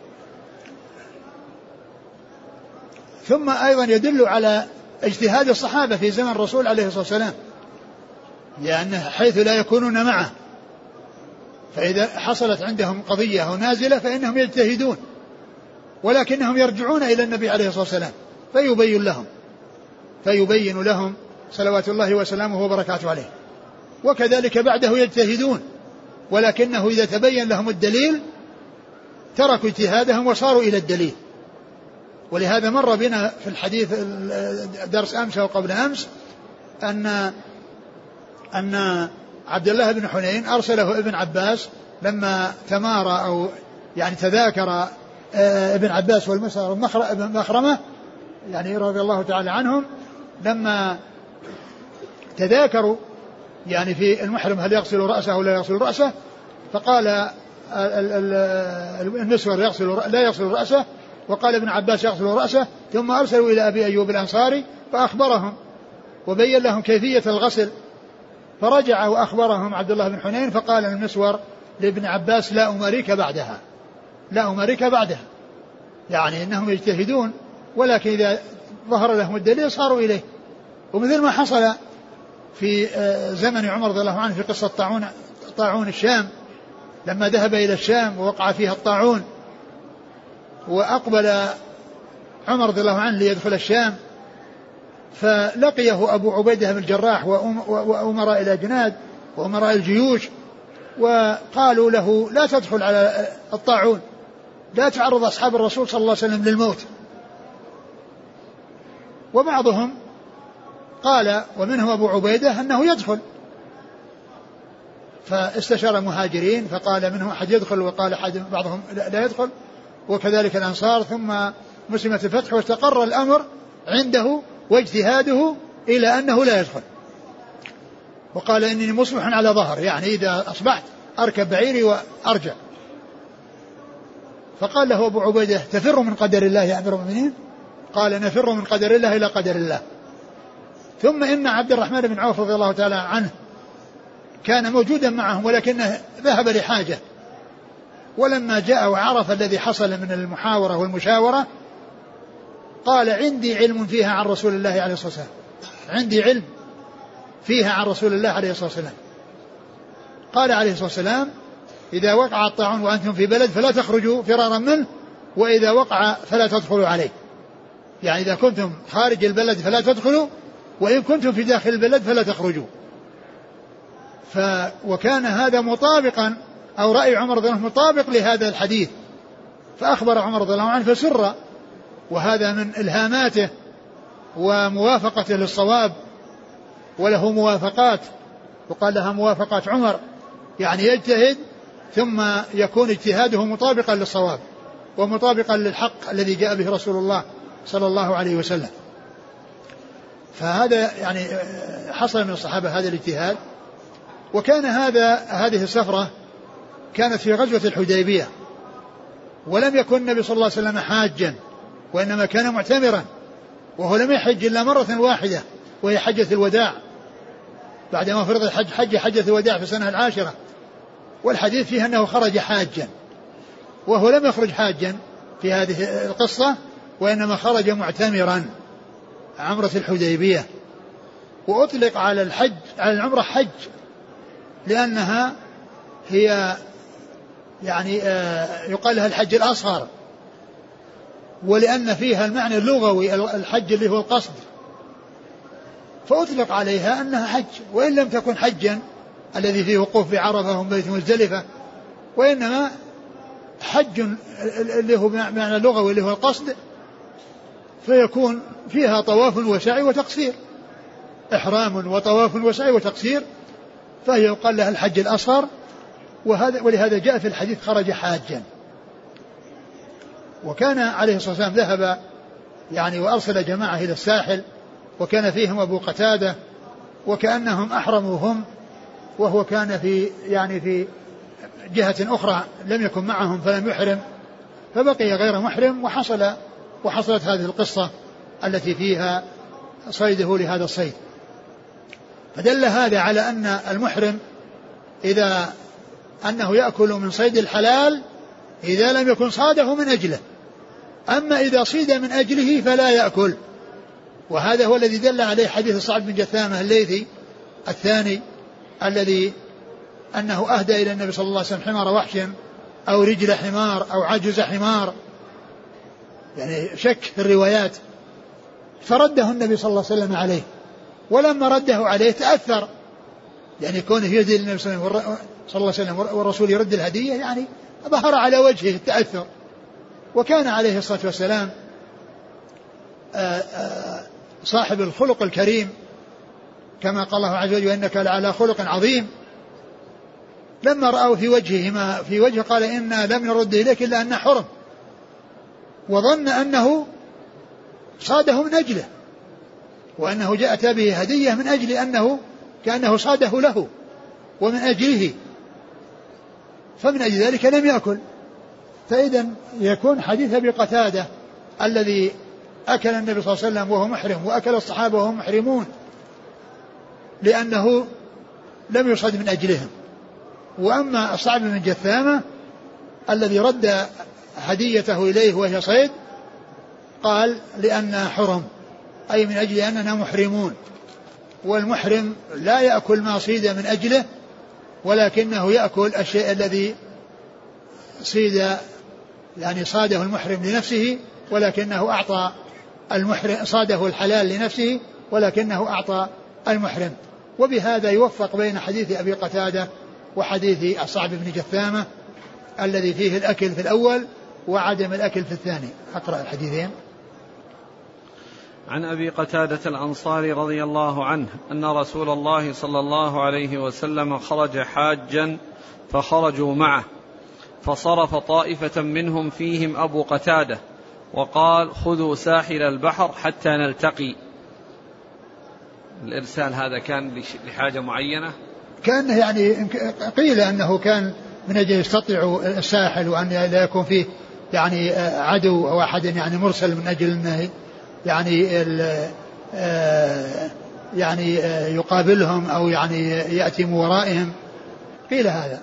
B: ثم أيضا يدل على اجتهاد الصحابة في زمن الرسول عليه الصلاة والسلام، لأن حيث لا يكونون معه، فإذا حصلت عندهم قضية أو نازلة فإنهم يجتهدون، ولكنهم يرجعون إلى النبي عليه الصلاة والسلام فيبين لهم فيبين لهم صلوات الله وسلامه وبركاته عليه. وكذلك بعده يجتهدون، ولكنه إذا تبين لهم الدليل تركوا اجتهادهم وصاروا إلى الدليل. ولهذا مر بنا في الحديث درس أمس أو قبل أمس أن أن عبد الله بن حنين أرسله ابن عباس لما تمارى أو يعني تذاكر ابن عباس والمسور بن مخرمة يعني رضي الله تعالى عنهم، لما تذاكروا يعني في المحرم هل يغسل رأسه أو لا يغسل رأسه، فقال المسور يغسل لا يغسل رأسه، وقال ابن عباس يغسل رأسه. ثم أرسلوا إلى أبي أيوب الأنصاري فأخبرهم وبين لهم كيفية الغسل، فرجع وأخبرهم عبد الله بن حنين، فقال المسور لابن عباس لا أمريك بعدها لا أمريك بعدها يعني إنهم يجتهدون، ولكن إذا ظهر لهم الدليل صاروا إليه. ومثل ما حصل في زمن عمر رضي الله عنه في قصة طاعون طاعون الشام، لما ذهب إلى الشام ووقع فيها الطاعون، وأقبل عمر رضي الله عنه ليدخل الشام، فلقيه أبو عبيدة بن الجراح وأمراء الأجناد وأمراء الجيوش، وقالوا له لا تدخل على الطاعون، لا تعرض أصحاب الرسول صلى الله عليه وسلم للموت. وبعضهم قال ومنهم أبو عبيدة أنه يدخل، فاستشار المهاجرين فقال منهم أحد يدخل، وقال أحد بعضهم لا يدخل، وكذلك الأنصار. ثم مسلمة الفتح واستقر الأمر عنده واجتهاده إلى أنه لا يدخل، وقال إنني مصبح على ظهر، يعني إذا أصبحت أركب بعيري وأرجع. فقال له أبو عبيدة تفر من قدر الله يا أمير المؤمنين؟ قال نفر من قدر الله إلى قدر الله. ثم إن عبد الرحمن بن عوف رضي الله تعالى عنه كان موجودا معهم، ولكنه ذهب لحاجة، ولما جاء وعرف الذي حصل من المحاورة والمشاورة قال عندي علم فيها عن رسول الله عليه الصلاة والسلام عندي علم فيها عن رسول الله عليه الصلاة والسلام. قال عليه الصلاة والسلام إذا وقع الطاعون وأنتم في بلد فلا تخرجوا فرارا منه، وإذا وقع فلا تدخلوا عليه، يعني إذا كنتم خارج البلد فلا تدخلوا، وإن كنتم في داخل البلد فلا تخرجوا. ف وكان هذا مطابقا أو رأي عمر رضي الله عنه مطابق لهذا الحديث، فأخبر عمر رضي الله عنه فسر، وهذا من إلهاماته وموافقته للصواب، وله موافقات وقال لها موافقات عمر، يعني يجتهد ثم يكون اجتهاده مطابقا للصواب ومطابقا للحق الذي جاء به رسول الله صلى الله عليه وسلم. فهذا يعني حصل من الصحابة هذا الاجتهاد. وكان هذا هذه السفرة كانت في غزوة الحديبية، ولم يكن النبي صلى الله عليه وسلم حاجا، وإنما كان معتمرا، وهو لم يحج إلا مرة واحدة وهي حجة الوداع، بعدما فرض الحج حج حجة الوداع في السنة العاشرة. والحديث فيه أنه خرج حاجا، وهو لم يخرج حاجا في هذه القصة، وإنما خرج معتمرا عمرة الحديبية. وأطلق على الحج على العمرة حج لأنها هي يعني يقال لها الحج الأصغر، ولأن فيها المعنى اللغوي الحج اللي هو القصد، فأطلق عليها أنها حج، وإن لم تكن حجا الذي فيه وقوف بعرفة وبيت مزدلفة، وإنما حج اللي هو معنى اللغوي اللي هو القصد، فيكون فيها طواف وسعي وتقصير، إحرام وطواف وسعي وتقصير، فهي يقال لها الحج الأصغر. وهذا ولهذا جاء في الحديث خرج حاجا. وكان عليه الصلاة والسلام ذهب يعني وأرسل جماعة إلى الساحل، وكان فيهم أبو قتادة، وكأنهم أحرموا هم، وهو كان في يعني في جهة أخرى لم يكن معهم فلم يحرم فبقي غير محرم، وحصل وحصلت هذه القصة التي فيها صيده لهذا الصيد. فدل هذا على أن المحرم إذا أنه يأكل من صيد الحلال إذا لم يكن صاده من أجله، أما إذا صيد من أجله فلا يأكل. وهذا هو الذي دل عليه حديث صعب بن جثامة الليثي الثاني الذي أنه أهدى إلى النبي صلى الله عليه وسلم حمار وحش أو رجل حمار أو عجز حمار، يعني شك في الروايات، فرده النبي صلى الله عليه وسلم عليه. ولما رده عليه تأثر، يعني كونه يهدي للنبي صلى الله عليه وسلم والرسول يرد الهدية، يعني ظهر على وجهه التأثر. وكان عليه الصلاة والسلام صاحب الخلق الكريم كما قال الله عز وجل وإنك لعلى خلق عظيم. لما رأوا في وجهه ما في وجهه قال إنا لم نرد إليك إلا أن حرم، وظن أنه صاده من أجله وأنه جاءت به هدية من أجل أنه كأنه صاده له ومن أجله، فمن أجل ذلك لم يأكل. فإذا يكون حديث أبي قتادة الذي أكل النبي صلى الله عليه وسلم وهو محرم وأكل الصحابة وهم محرمون لأنه لم يصد من أجلهم. وأما الصعب بن جثامة الذي رد هديته إليه وهي صيد قال لأن حرم، أي من أجل أننا محرمون، والمحرم لا يأكل ما صيد من أجله ولكنه يأكل الشيء الذي صيد، يعني صاده المحرم لنفسه ولكنه أعطى المحرم، صاده الحلال لنفسه ولكنه أعطى المحرم. وبهذا يوفق بين حديث أبي قتادة وحديث الصعب بن جثامة الذي فيه الأكل في الأول وعدم الأكل في الثاني. أقرأ الحديثين.
A: عن أبي قتادة الأنصاري رضي الله عنه أن رسول الله صلى الله عليه وسلم خرج حاجا فخرجوا معه، فصرف طائفة منهم فيهم أبو قتادة وقال خذوا ساحل البحر حتى نلتقي. الإرسال هذا كان لحاجة معينة؟
B: كان يعني قيل أنه كان من أجل يستطيعوا الساحل وأن لا يكون فيه يعني عدو أو أحد يعني مرسل من أجل أنه يعني يعني يقابلهم أو يعني يأتي من ورائهم، قيل هذا.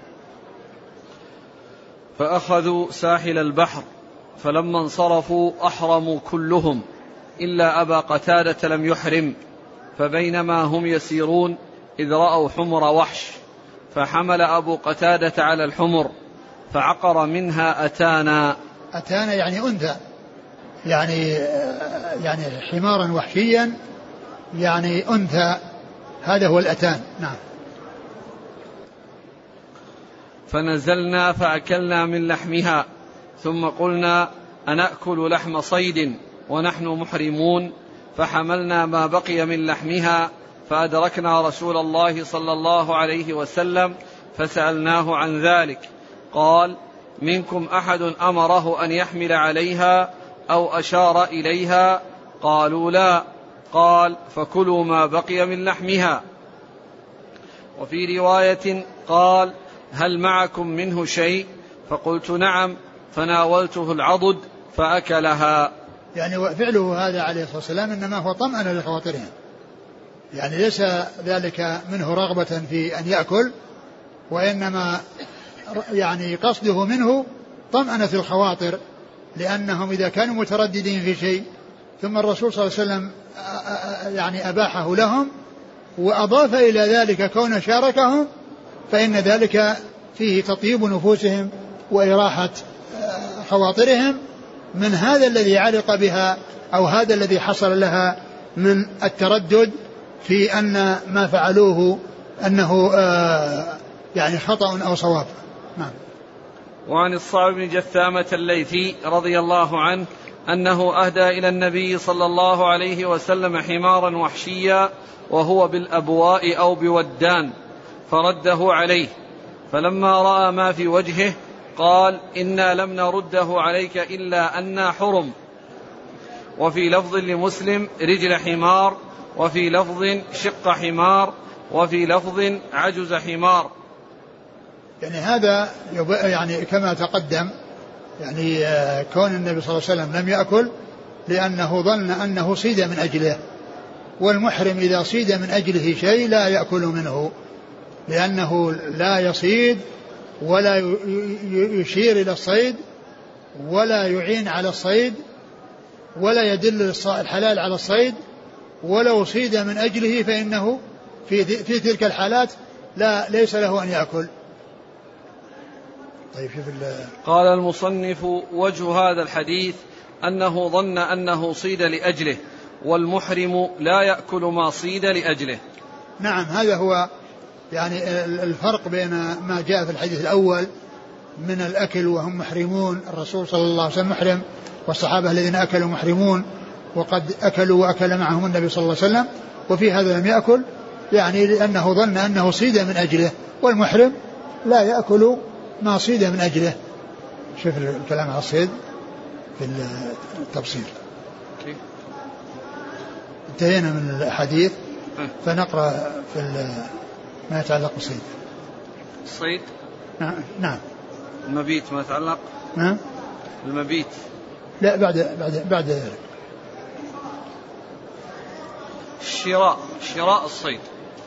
A: فأخذوا ساحل البحر فلما انصرفوا أحرموا كلهم إلا أبا قتادة لم يحرم، فبينما هم يسيرون إذ رأوا حمر وحش، فحمل أبو قتادة على الحمر فعقر منها أتانا.
B: أتانا يعني أنثى، يعني يعني حمارا وحشيا يعني أنثى، هذا هو الأتان. نعم.
A: فنزلنا فأكلنا من لحمها ثم قلنا أنأكل لحم صيد ونحن محرمون، فحملنا ما بقي من لحمها فأدركنا رسول الله صلى الله عليه وسلم فسألناه عن ذلك، قال منكم أحد أمره أن يحمل عليها أو أشار إليها؟ قالوا لا. قال فكلوا ما بقي من لحمها. وفي رواية قال هل معكم منه شيء؟ فقلت نعم، فناولته العضد فأكلها.
B: يعني فعله هذا عليه الصلاة والسلام إنما هو طمأن لخواطرهم، يعني ليس ذلك منه رغبة في أن يأكل، وإنما يعني قصده منه طمأنة الخواطر، لأنهم إذا كانوا مترددين في شيء ثم الرسول صلى الله عليه وسلم يعني أباحه لهم وأضاف إلى ذلك كون شاركهم، فإن ذلك فيه تطيب نفوسهم وإراحة خواطرهم من هذا الذي علق بها أو هذا الذي حصل لها من التردد في أن ما فعلوه أنه يعني خطأ أو صواب. نعم.
A: وعن الصعب بن جثامة الليثي رضي الله عنه أنه أهدى إلى النبي صلى الله عليه وسلم حمارا وحشيا وهو بالأبواء أو بودان، فرده عليه، فلما رأى ما في وجهه قال إنا لم نرده عليك إلا أنا حرم. وفي لفظ لمسلم رجل حمار، وفي لفظ شق حمار، وفي لفظ عجز حمار.
B: يعني هذا يعني كما تقدم يعني كون النبي صلى الله عليه وسلم لم يأكل لأنه ظن أنه صيد من أجله، والمحرم إذا صيد من أجله شيء لا يأكل منه، لأنه لا يصيد ولا يشير إلى الصيد ولا يعين على الصيد ولا يدل الحلال على الصيد، ولو صيد من أجله فإنه في, في تلك الحالات لا ليس له أن يأكل. طيب شوف
A: قال المصنف: وجه هذا الحديث أنه ظن أنه صيد لأجله، والمحرم لا يأكل ما صيد لأجله.
B: نعم، هذا هو يعني الفرق بين ما جاء في الحديث الأول من الأكل وهم محرمون، الرسول صلى الله عليه وسلم محرم والصحابة الذين أكلوا محرمون وقد أكلوا وأكل معهم النبي صلى الله عليه وسلم، وفي هذا لم يأكل يعني لأنه ظن أنه صيد من أجله، والمحرم لا يأكل ما صيد من أجله. شوف الكلام على الصيد في التبصير. انتهينا من الحديث، فنقرأ في ما يتعلق بالصيد.
A: الصيد
B: نعم. نعم.
A: المبيت ما يتعلق.
B: نعم.
A: المبيت
B: لا بعد بعد بعد ذلك.
A: شراء شراء الصيد.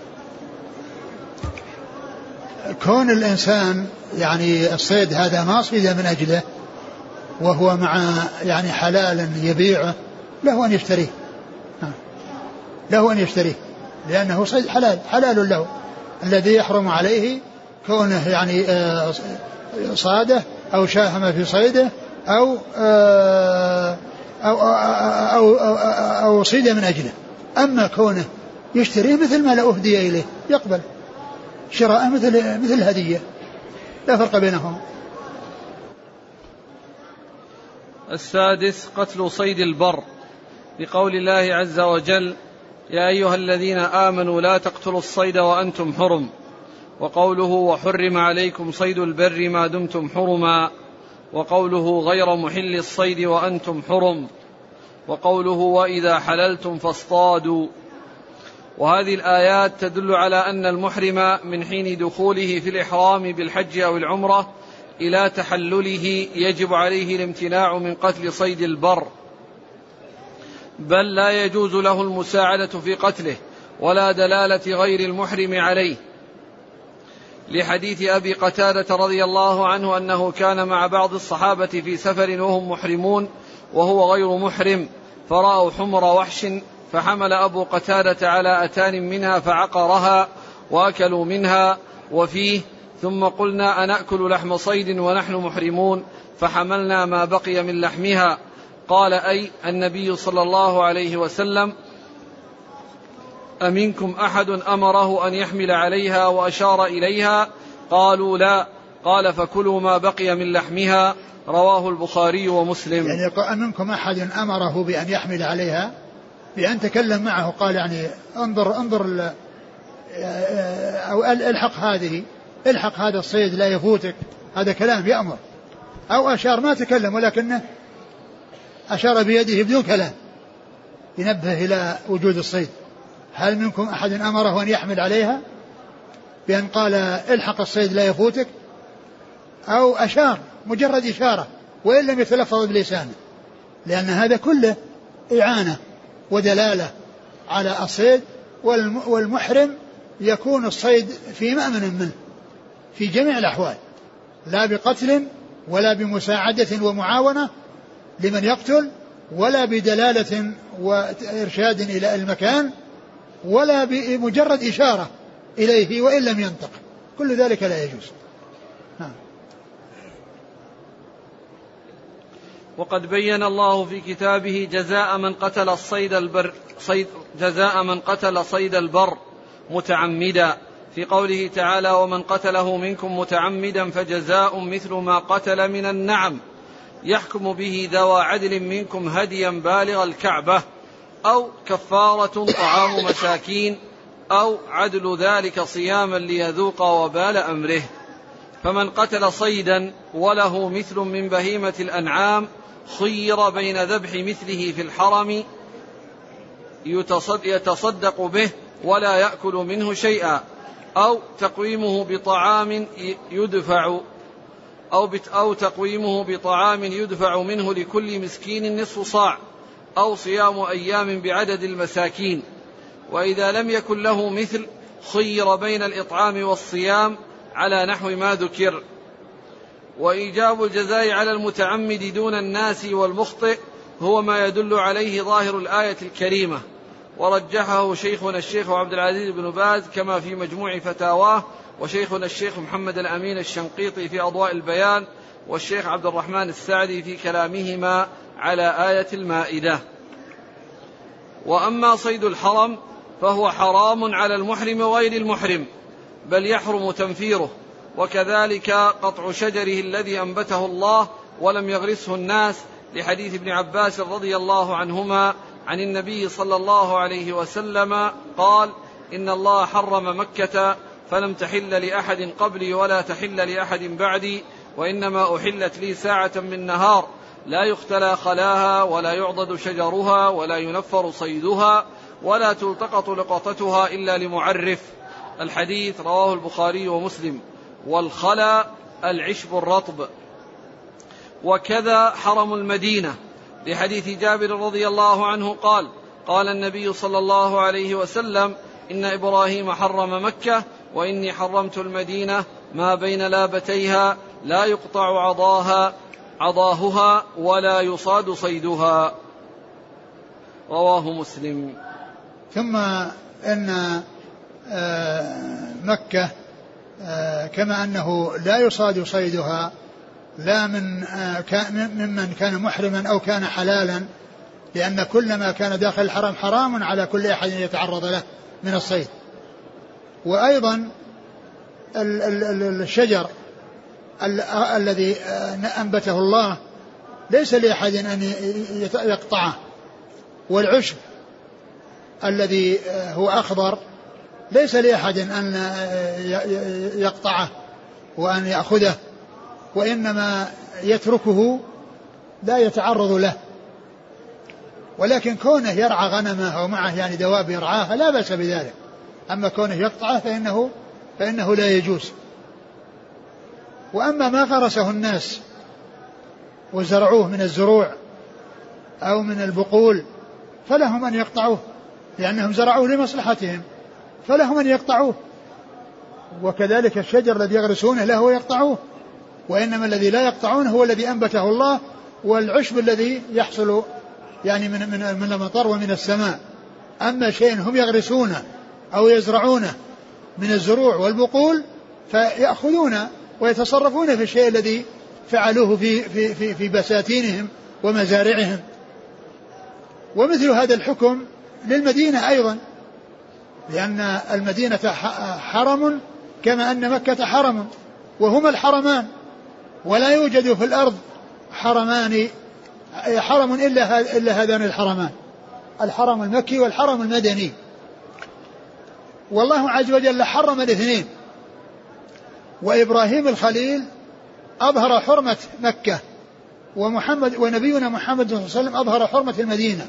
B: كون الإنسان يعني الصيد هذا ما صيد من أجله وهو مع يعني حلال يبيعه، له أن يشتريه، له أن يشتريه لأنه صيد حلال حلال له. الذي يحرم عليه كونه يعني صاده أو شاهم في صيده أو أو أو, أو, أو صيد من أجله. أما كونه يشتريه مثل ما لا أهدي إليه يقبل شراءه مثل مثل الهدية، لا فرق بينهم.
A: السادس: قتل صيد البر، بقول الله عز وجل: يا أيها الذين آمنوا لا تقتلوا الصيد وأنتم حرم، وقوله: وحرم عليكم صيد البر ما دمتم حرما، وقوله: غير محل الصيد وأنتم حرم، وقوله: وإذا حللتم فاصطادوا. وهذه الآيات تدل على أن المحرم من حين دخوله في الإحرام بالحج أو العمرة إلى تحلله يجب عليه الامتناع من قتل صيد البر، بل لا يجوز له المساعدة في قتله ولا دلالة غير المحرم عليه، لحديث أبي قتادة رضي الله عنه أنه كان مع بعض الصحابة في سفر وهم محرمون وهو غير محرم، فرأوا حمر وحش فحمل أبو قتادة على أتان منها فعقرها وأكلوا منها. وفيه: ثم قلنا أنأكل لحم صيد ونحن محرمون فحملنا ما بقي من لحمها. قال: أي النبي صلى الله عليه وسلم: أمنكم أحد أمره أن يحمل عليها وأشار إليها؟ قالوا: لا. قال: فكلوا ما بقي من لحمها. رواه البخاري ومسلم.
B: يعني أمنكم أحد أمره بأن يحمل عليها، بأن تكلم معه قال يعني انظر انظر أو الحق هذه الحق هذا الصيد لا يفوتك، هذا كلام يأمر. أو أشار ما تكلم ولكنه أشار بيده بدون كلام ينبه إلى وجود الصيد. هل منكم أحد أمره أن يحمل عليها بأن قال الحق الصيد لا يفوتك؟ أو أشار مجرد إشارة وإن لم يتلفظ بلسانه، لأن هذا كله إعانة ودلالة على الصيد. والمحرم يكون الصيد في مأمن منه في جميع الأحوال، لا بقتل ولا بمساعدة ومعاونة لمن يقتل، ولا بدلالة وإرشاد إلى المكان، ولا بمجرد إشارة إليه وإن لم ينطق، كل ذلك لا يجوز. نعم.
A: وقد بين الله في كتابه جزاء من قتل الصيد البر صيد جزاء من قتل صيد البر متعمدا، في قوله تعالى: ومن قتله منكم متعمدا فجزاء مثل ما قتل من النعم يحكم به ذوى عدل منكم هديا بالغ الكعبة، أو كفارة طعام مساكين، أو عدل ذلك صياما ليذوق وبال أمره. فمن قتل صيدا وله مثل من بهيمة الأنعام خير بين ذبح مثله في الحرم يتصدق به ولا يأكل منه شيئا، أو تقويمه بطعام يدفع أو, أو تقويمه بطعام يدفع منه لكل مسكين نصف صاع، أو صيام أيام بعدد المساكين. وإذا لم يكن له مثل خير بين الإطعام والصيام على نحو ما ذكر. وإيجاب الجزاء على المتعمد دون الناس والمخطئ هو ما يدل عليه ظاهر الآية الكريمة، ورجحه شيخنا الشيخ عبد العزيز بن باز كما في مجموع فتاواه، وشيخنا الشيخ محمد الأمين الشنقيطي في أضواء البيان، والشيخ عبد الرحمن السعدي في كلامهما على آية المائدة. وأما صيد الحرم فهو حرام على المحرم وغير المحرم، بل يحرم تنفيره، وكذلك قطع شجره الذي أنبته الله ولم يغرسه الناس، لحديث ابن عباس رضي الله عنهما عن النبي صلى الله عليه وسلم قال: إن الله حرم مكة فلم تحل لأحد قبلي ولا تحل لأحد بعدي، وإنما أحلت لي ساعة من نهار لا يختلى خلاها ولا يعضد شجرها ولا ينفر صيدها ولا تلتقط لقطتها إلا لمعرف. الحديث رواه البخاري ومسلم. والخلا العشب الرطب. وكذا حرم المدينة، لحديث جابر رضي الله عنه قال: قال النبي صلى الله عليه وسلم: إن إبراهيم حرم مكة وإني حرمت المدينة ما بين لابتيها لا يقطع عضاها عضاهها ولا يصاد صيدها. رواه مسلم.
B: ثم إن مكة كما أنه لا يصاد صيدها لا من ممن كان محرما أو كان حلالا، لأن كل ما كان داخل الحرم حرام على كل أحد يتعرض له من الصيد. وأيضا الشجر الذي أنبته الله ليس لأحد أن يقطعه، والعشب الذي هو أخضر ليس لأحد أن يقطعه وأن يأخذه، وإنما يتركه لا يتعرض له. ولكن كونه يرعى غنمه أو معه يعني دواب يرعاها لا بأس بذلك، أما كونه يقطعه فإنه, فإنه لا يجوز. وأما ما غرسه الناس وزرعوه من الزروع أو من البقول فلهم أن يقطعوه، لأنهم زرعوه لمصلحتهم فلهم أن يقطعوه. وكذلك الشجر الذي يغرسونه له يقطعوه، وإنما الذي لا يقطعونه هو الذي أنبته الله، والعشب الذي يحصل يعني من, من, من المطر ومن السماء. أما شيء هم يغرسونه أو يزرعونه من الزروع والبقول فيأخذون ويتصرفون في الشيء الذي فعلوه في, في, في, في بساتينهم ومزارعهم. ومثل هذا الحكم للمدينة أيضا، لأن المدينة حرم كما أن مكة حرم، وهما الحرمان، ولا يوجد في الأرض حرمان حرم إلا, إلا هذان الحرمان، الحرم المكي والحرم المدني. والله عز وجل حرم الاثنين، وإبراهيم الخليل أظهر حرمة مكة، ومحمد ونبينا محمد صلى الله عليه وسلم أظهر حرمة المدينة.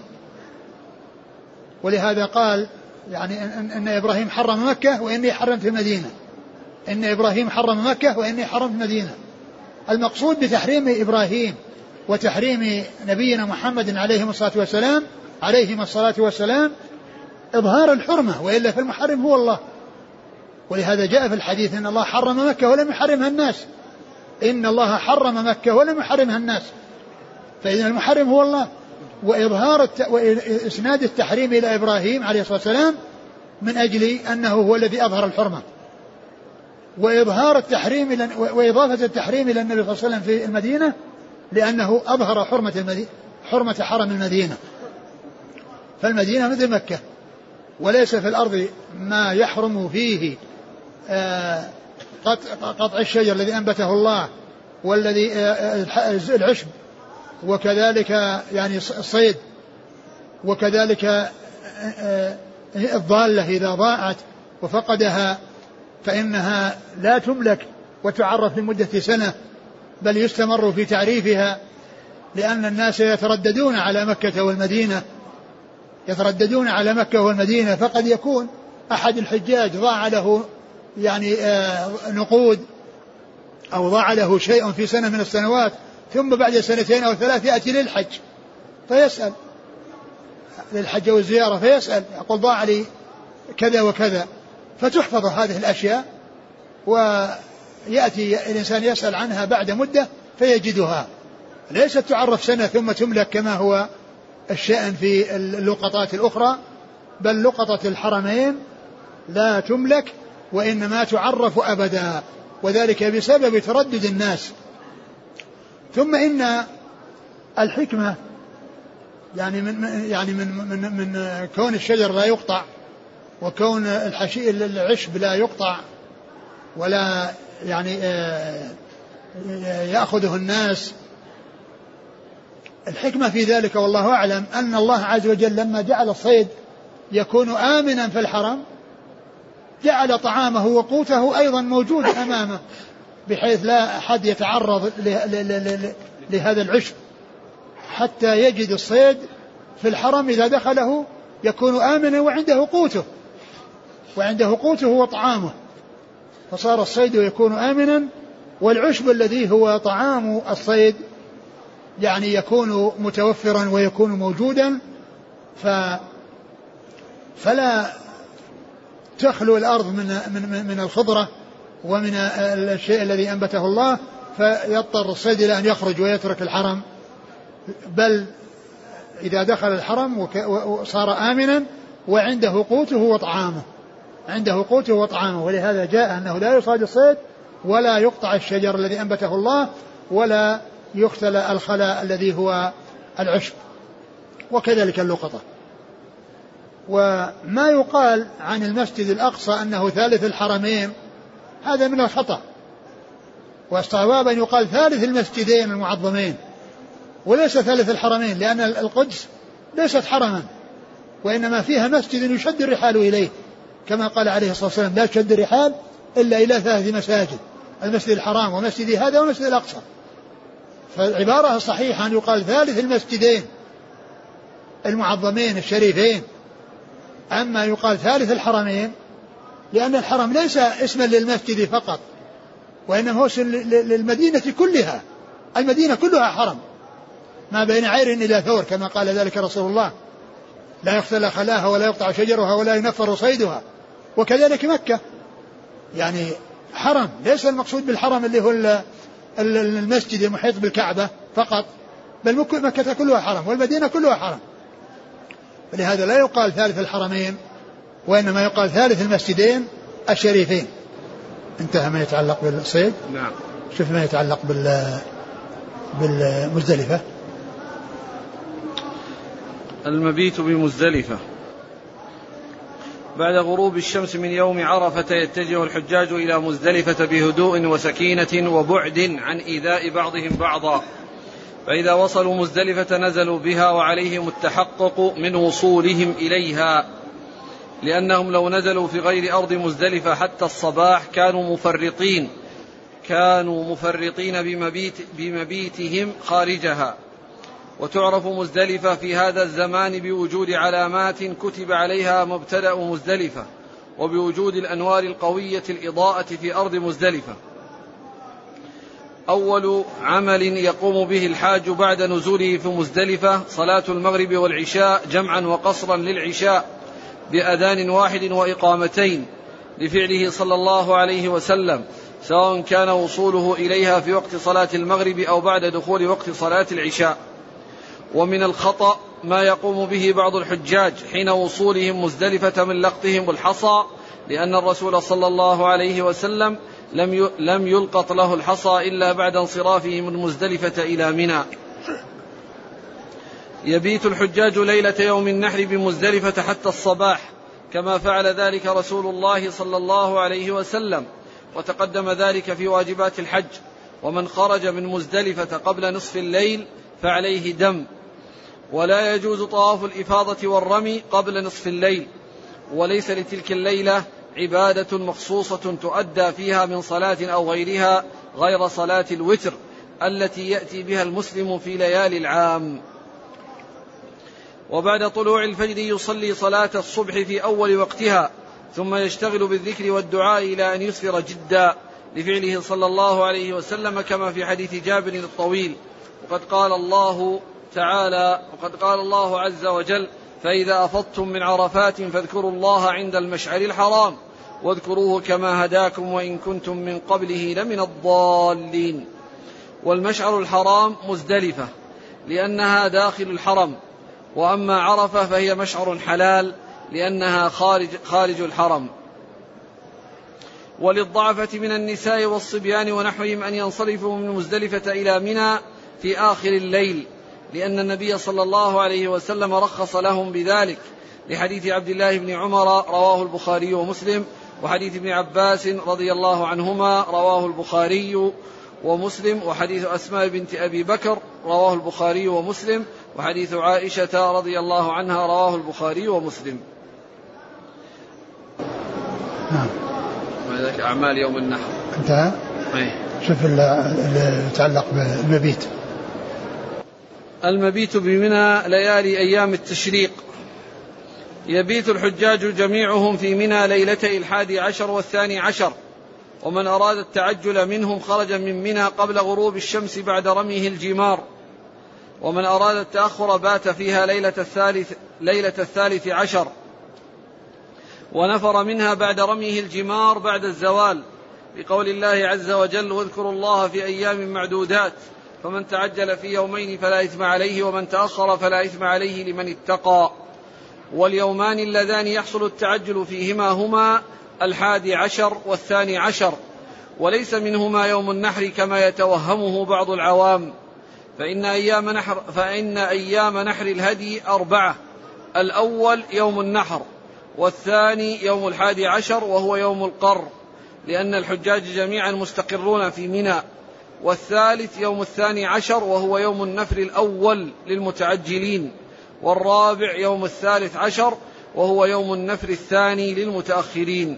B: ولهذا قال يعني إن, إن إبراهيم حرم مكة وإني حرمت المدينة، إن إبراهيم حرم مكة وإني حرمت المدينة. المقصود بتحريم إبراهيم وتحريم نبينا محمد عليه الصلاة والسلام عليهم الصلاة والسلام إظهار الحرمة، وإلا فالمحرم هو الله. ولهذا جاء في الحديث إن الله حرم مكة ولم يحرمها الناس، إن الله حرم مكة ولم يحرمها الناس، فإذا المحرم هو الله. وإظهار الت... وإسناد التحريم إلى إبراهيم عليه الصلاة والسلام من أجل أنه هو الذي أظهر الحرمة، وإظهار التحريم إلى... وإضافة التحريم إلى النبي صلى الله عليه وسلم في المدينة لأنه أظهر حرمة المدينة، حرمة حرم المدينة. فالمدينة مثل مكة، وليس في الأرض ما يحرم فيه قطع الشجر الذي أنبته الله والذي العشب، وكذلك يعني الصيد، وكذلك الضالة إذا ضاعت وفقدها فإنها لا تملك وتعرف لمدة سنة، بل يستمر في تعريفها، لأن الناس يترددون على مكة والمدينة يترددون على مكة والمدينة فقد يكون أحد الحجاج ضاع له يعني نقود أو ضاع له شيء في سنة من السنوات ثم بعد سنتين أو ثلاث يأتي للحج فيسأل للحج والزيارة فيسأل يقول ضاع لي كذا وكذا فتحفظ هذه الأشياء ويأتي الإنسان يسأل عنها بعد مدة فيجدها ليست تعرف سنة ثم تملك كما هو الشأن في اللقطات الأخرى بل لقطة الحرمين لا تملك وإنما تعرف أبدا وذلك بسبب تردد الناس. ثم إن الحكمة يعني من يعني من من من كون الشجر لا يقطع وكون الحشي العشب لا يقطع ولا يعني يأخذه الناس. الحكمة في ذلك والله أعلم أن الله عز وجل لما جعل الصيد يكون آمنا في الحرم جعل طعامه وقوته أيضا موجود أمامه بحيث لا أحد يتعرض لهذا العشب حتى يجد الصيد في الحرم إذا دخله يكون آمنا وعنده قوته وعنده قوته وطعامه فصار الصيد يكون آمنا والعشب الذي هو طعام الصيد يعني يكون متوفرا ويكون موجودا ف فلا تخلو الأرض من من من الخضرة ومن الشيء الذي أنبته الله فيضطر الصيد إلى أن يخرج ويترك الحرم بل إذا دخل الحرم وصار آمنا وعنده قوته وطعامه عنده قوته وطعامه ولهذا جاء أنه لا يصاد الصيد ولا يقطع الشجر الذي أنبته الله ولا يختلى الخلاء الذي هو العشب وكذلك اللقطة. وما يقال عن المسجد الأقصى أنه ثالث الحرمين هذا من الخطأ والصواب أن يقال ثالث المسجدين المعظمين وليس ثالث الحرمين لأن القدس ليست حرما وإنما فيها مسجد يشد الرحال إليه كما قال عليه الصلاة والسلام لا تشد الرحال إلا إلى ثلاث مساجد المسجد الحرام ومسجد هذا ومسجد الأقصى. فالعبارة الصحيحة أن يقال ثالث المسجدين المعظمين الشريفين أما يقال ثالث الحرمين لأن الحرم ليس اسما للمسجد فقط وإنما هو اسم للمدينة كلها المدينة كلها حرم ما بين عير إلى ثور كما قال ذلك رسول الله لا يختلى خلاها ولا يقطع شجرها ولا ينفر صيدها وكذلك مكة يعني حرم ليس المقصود بالحرم اللي هو المسجد المحيط بالكعبة فقط بل مكة كلها حرم والمدينة كلها حرم فلهذا لا يقال ثالث الحرمين وإنما يقال ثالث المسجدين الشريفين. انتهى ما يتعلق بالصيد.
A: نعم.
B: شوف ما يتعلق بال بالمزدلفة.
A: المبيت بمزدلفة بعد غروب الشمس من يوم عرفة يتجه الحجاج إلى مزدلفة بهدوء وسكينة وبعد عن إيذاء بعضهم بعضا فإذا وصلوا مزدلفة نزلوا بها وعليهم التحقق من وصولهم إليها لأنهم لو نزلوا في غير أرض مزدلفة حتى الصباح كانوا مفرطين كانوا مفرطين بمبيت بمبيتهم خارجها. وتعرف مزدلفة في هذا الزمان بوجود علامات كتب عليها مبتدأ مزدلفة وبوجود الأنوار القوية الإضاءة في أرض مزدلفة. أول عمل يقوم به الحاج بعد نزوله في مزدلفة صلاة المغرب والعشاء جمعا وقصرا للعشاء بأذان واحد وإقامتين لفعله صلى الله عليه وسلم سواء كان وصوله إليها في وقت صلاة المغرب أو بعد دخول وقت صلاة العشاء. ومن الخطأ ما يقوم به بعض الحجاج حين وصولهم مزدلفة من لقطهم الحصى لأن الرسول صلى الله عليه وسلم لم لم يلقط له الحصى إلا بعد انصرافه من مزدلفة إلى منى. يبيت الحجاج ليلة يوم النحر بمزدلفة حتى الصباح كما فعل ذلك رسول الله صلى الله عليه وسلم وتقدم ذلك في واجبات الحج. ومن خرج من مزدلفة قبل نصف الليل فعليه دم ولا يجوز طواف الإفاضة والرمي قبل نصف الليل وليس لتلك الليلة عبادة مخصوصة تؤدى فيها من صلاة أو غيرها غير صلاة الوتر التي يأتي بها المسلم في ليالي العام. وبعد طلوع الفجر يصلي صلاة الصبح في أول وقتها ثم يشتغل بالذكر والدعاء إلى أن يسفر جدا لفعله صلى الله عليه وسلم كما في حديث جابر الطويل. وقد قال الله تعالى وقد قال الله عز وجل: فإذا أفضتم من عرفات فاذكروا الله عند المشعر الحرام واذكروه كما هداكم وإن كنتم من قبله لمن الضالين. والمشعر الحرام مزدلفة لأنها داخل الحرم، وأما عرفة فهي مشعر حلال لأنها خارج, خارج الحرم. وللضعفة من النساء والصبيان ونحوهم أن ينصرفوا من مزدلفة إلى منى في آخر الليل، لأن النبي صلى الله عليه وسلم رخص لهم بذلك، لحديث عبد الله بن عمر رواه البخاري ومسلم، وحديث ابن عباس رضي الله عنهما رواه البخاري ومسلم، وحديث أسماء بنت أبي بكر رواه البخاري ومسلم، وحديث عائشة رضي الله عنها رواه البخاري ومسلم.
B: نعم.
A: وذلك أعمال يوم النحر
B: انتهى. شوف اللي يتعلق بالمبيت.
A: المبيت بمنى ليالي أيام التشريق. يبيت الحجاج جميعهم في منى ليلتي الحادي عشر والثاني عشر، ومن أراد التعجل منهم خرج من منى قبل غروب الشمس بعد رميه الجمار، ومن أراد التأخر بات فيها ليلة الثالث, ليلة الثالث عشر، ونفر منها بعد رميه الجمار بعد الزوال، بقول الله عز وجل: واذكروا الله في أيام معدودات، فمن تعجل في يومين فلا إثم عليه ومن تأخر فلا إثم عليه لمن اتقى. واليومان اللذان يحصل التعجل فيهما هما الحادي عشر والثاني عشر، وليس منهما يوم النحر كما يتوهمه بعض العوام، فإن أيام نحر, فإن أيام نحر الهدي أربعة: الأول يوم النحر، والثاني يوم الحادي عشر وهو يوم القر لأن الحجاج جميعا مستقرون في منى، والثالث يوم الثاني عشر وهو يوم النفر الأول للمتعجلين، والرابع يوم الثالث عشر وهو يوم النفر الثاني للمتأخرين.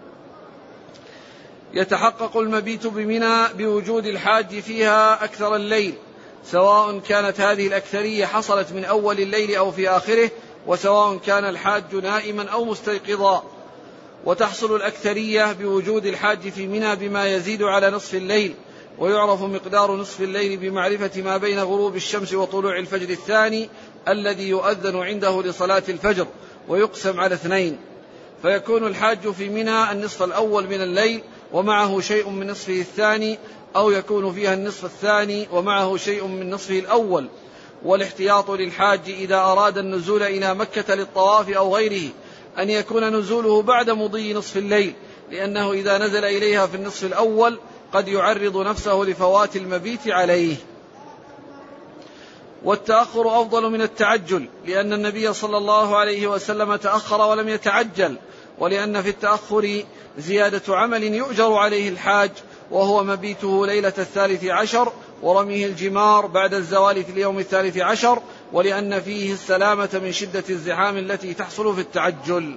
A: يتحقق المبيت بمنى بوجود الحاج فيها أكثر الليل، سواء كانت هذه الأكثرية حصلت من أول الليل أو في آخره، وسواء كان الحاج نائما أو مستيقظا. وتحصل الأكثرية بوجود الحاج في منى بما يزيد على نصف الليل، ويعرف مقدار نصف الليل بمعرفة ما بين غروب الشمس وطلوع الفجر الثاني الذي يؤذن عنده لصلاة الفجر، ويقسم على اثنين، فيكون الحاج في منى النصف الأول من الليل ومعه شيء من نصفه الثاني، أو يكون فيها النصف الثاني ومعه شيء من نصفه الأول. والاحتياط للحاج إذا أراد النزول إلى مكة للطواف أو غيره أن يكون نزوله بعد مضي نصف الليل، لأنه إذا نزل إليها في النصف الأول قد يعرض نفسه لفوات المبيت عليه. والتأخر أفضل من التعجل، لأن النبي صلى الله عليه وسلم تأخر ولم يتعجل، ولأن في التأخر زيادة عمل يؤجر عليه الحاج، وهو مبيته ليلة الثالث عشر ورميه الجمار بعد الزوال في اليوم الثالث عشر، ولأن فيه السلامة من شدة الزحام التي تحصل في التعجل.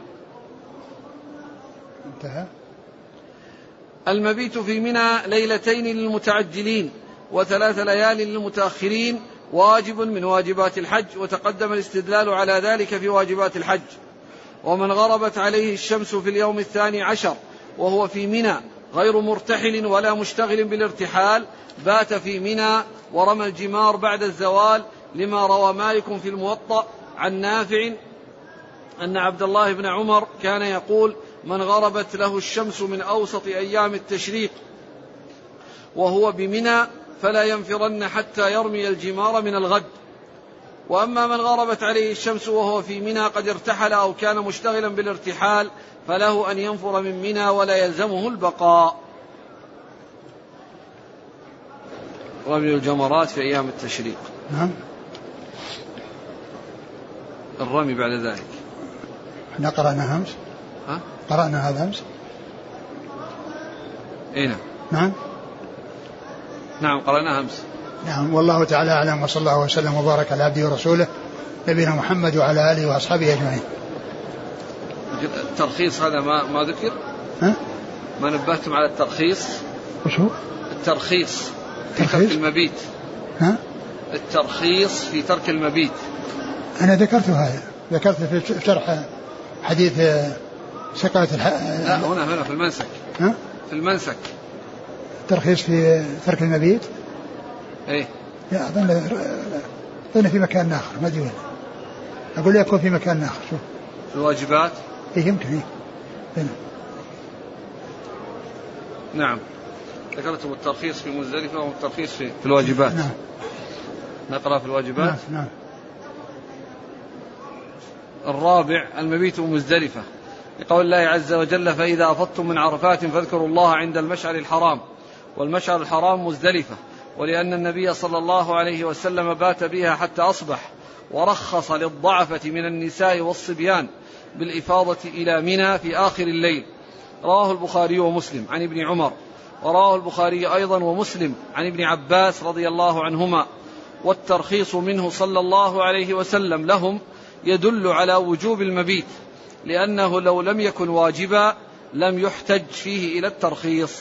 A: انتهى. المبيت في منى ليلتين للمتعجلين وثلاث ليال للمتأخرين واجب من واجبات الحج، وتقدم الاستدلال على ذلك في واجبات الحج. ومن غربت عليه الشمس في اليوم الثاني عشر وهو في منى غير مرتحل ولا مشتغل بالارتحال بات في منى ورمى الجمار بعد الزوال، لما روى مالك في الموطأ عن نافع أن عبد الله بن عمر كان يقول: من غربت له الشمس من أوسط أيام التشريق وهو بمنى فلا ينفرن حتى يرمي الجمار من الغد. وأما من غربت عليه الشمس وهو في منى قد ارتحل أو كان مشتغلا بالارتحال فله أن ينفر من منى ولا يلزمه البقاء. رمي الجمرات في أيام التشريق.
B: نعم.
A: الرمي بعد ذلك.
B: احنا قرأنا أمس.
A: ها؟
B: قرأنا هذا أمس.
A: إيه نعم.
B: نعم.
A: نعم قرأنا أمس.
B: نعم. والله تعالى أعلم، وصلى الله وسلم وبارك على عبده ورسوله نبينا محمد وعلى آله وأصحابه أجمعين.
A: الترخيص هذا ما ما ذكر؟
B: ها؟
A: ما نبهتم على الترخيص؟
B: وش هو؟
A: الترخيص في ترك المبيت.
B: ها؟
A: الترخيص في ترك المبيت.
B: أنا ذكرت هذا، ذكرت في شرح حديث سقاية الح...
A: لا هنا هنا في المنسك.
B: ها؟
A: في المنسك.
B: ترخيص في ترك المبيت.
A: ايه
B: لا أظن أظن في مكان آخر ما أدري وين. أقول لك يكون في مكان آخر. شوف
A: الواجبات.
B: إيه يمكن إيه هنا.
A: نعم ذكرتم الترخيص في مزدلفة والترخيص في, في الواجبات.
B: نعم
A: نقرأ في الواجبات.
B: نعم. نعم.
A: الرابع المبيت مزدلفة لقول الله عز وجل فإذا أفضتم من عرفات فاذكروا الله عند المشعر الحرام، والمشعر الحرام مزدلفة، ولأن النبي صلى الله عليه وسلم بات بها حتى أصبح، ورخص للضعفة من النساء والصبيان بالإفاضة إلى منى في آخر الليل. رواه البخاري ومسلم عن ابن عمر، ورواه البخاري أيضا ومسلم عن ابن عباس رضي الله عنهما. والترخيص منه صلى الله عليه وسلم لهم يدل على وجوب المبيت، لأنه لو لم يكن واجبا لم يحتج فيه إلى الترخيص.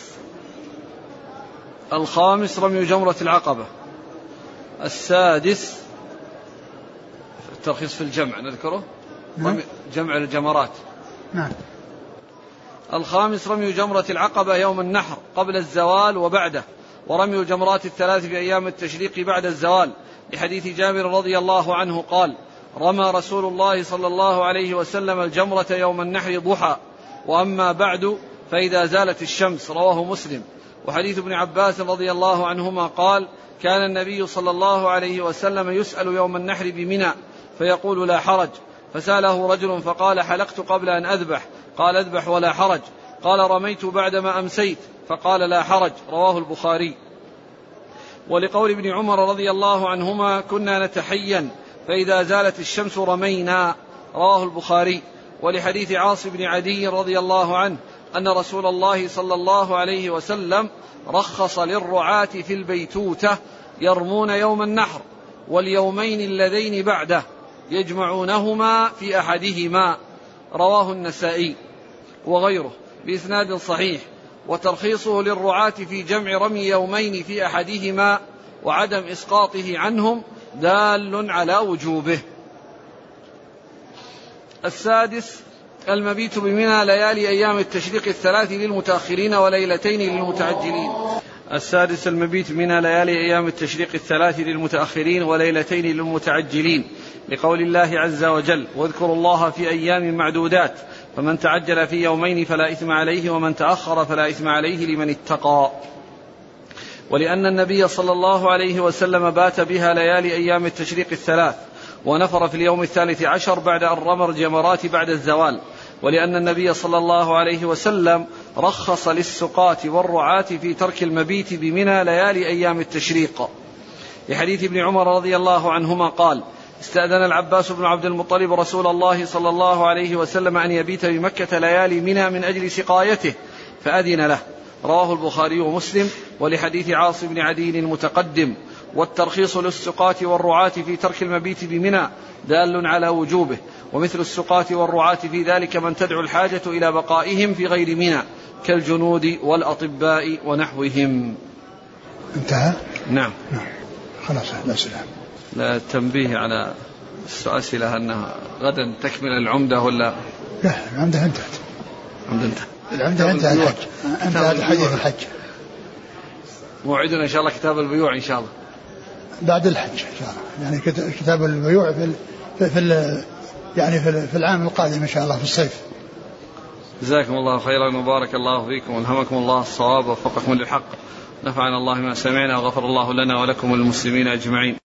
A: الخامس رمي جمرة العقبة. السادس الترخيص في الجمع نذكره.
B: نعم.
A: جمع الجمرات.
B: نعم.
A: الخامس رمي جمرة العقبة يوم النحر قبل الزوال وبعده، ورمي الجمرات الثلاث في أيام التشريق بعد الزوال، لحديث جابر رضي الله عنه قال رمى رسول الله صلى الله عليه وسلم الجمرة يوم النحر ضحى، وأما بعد فإذا زالت الشمس. رواه مسلم. وحديث ابن عباس رضي الله عنهما قال كان النبي صلى الله عليه وسلم يسأل يوم النحر بمنى فيقول لا حرج، فسأله رجل فقال حلقت قبل أن أذبح، قال اذبح ولا حرج، قال رميت بعدما أمسيت، فقال لا حرج. رواه البخاري. ولقول ابن عمر رضي الله عنهما كنا نتحين فإذا زالت الشمس رمينا. رواه البخاري. ولحديث عاص بن عدي رضي الله عنه أن رسول الله صلى الله عليه وسلم رخص للرعاة في البيتوتة يرمون يوم النحر واليومين اللذين بعده يجمعونهما في أحدهما. رواه النسائي وغيره بإسناد صحيح. وترخيصه للرعاة في جمع رمي يومين في أحدهما وعدم إسقاطه عنهم دال على وجوبه. السادس المبيت بمنى ليالي أيام التشريق الثلاث للمتأخرين وليلتين للمتعجلين. السادس المبيت بمنى ليالي أيام التشريق الثلاث للمتأخرين وليلتين للمتعجلين، لقول الله عز وجل واذكروا الله في أيام معدودات، فمن تعجل في يومين فلا إثم عليه ومن تأخر فلا إثم عليه لمن اتقى. ولأن النبي صلى الله عليه وسلم بات بها ليالي أيام التشريق الثلاث، ونفر في اليوم الثالث عشر بعد أن رمى الجمرات بعد الزوال. ولأن النبي صلى الله عليه وسلم رخص للسقاة والرعاة في ترك المبيت بمنى ليالي أيام التشريق، لحديث ابن عمر رضي الله عنهما قال استأذن العباس بن عبد المطلب رسول الله صلى الله عليه وسلم أن يبيت بمكة ليالي منى من أجل سقايته فأذن له. رواه البخاري ومسلم. ولحديث عاص بن عدي المتقدم. والترخيص للسقاة والرعاة في ترك المبيت بمنى دال على وجوبه، ومثل السقاة والرعاة في ذلك من تدعو الحاجة إلى بقائهم في غير منى كالجنود والأطباء ونحوهم.
B: انتهى.
A: نعم.
B: نعم. خلاص لا سلام.
A: لا تنبيه على الأسئلة أنها غدا تكمل العمدة ولا
B: لا العمدة انتهت.
A: العمدة انتهت.
B: العمدة انتهى الحج. انتهى حديث الحج.
A: موعدنا إن شاء الله كتاب البيوع إن شاء الله
B: بعد الحج إن شاء الله، يعني كتاب البيوع في في, في يعني في, في العام القادم إن شاء الله في الصيف.
A: جزاكم الله خيرا وبارك الله فيكم والهمكم الله الصواب ووفقكم للحق. نفعنا الله ما سمعنا وغفر الله لنا ولكم والمسلمين أجمعين.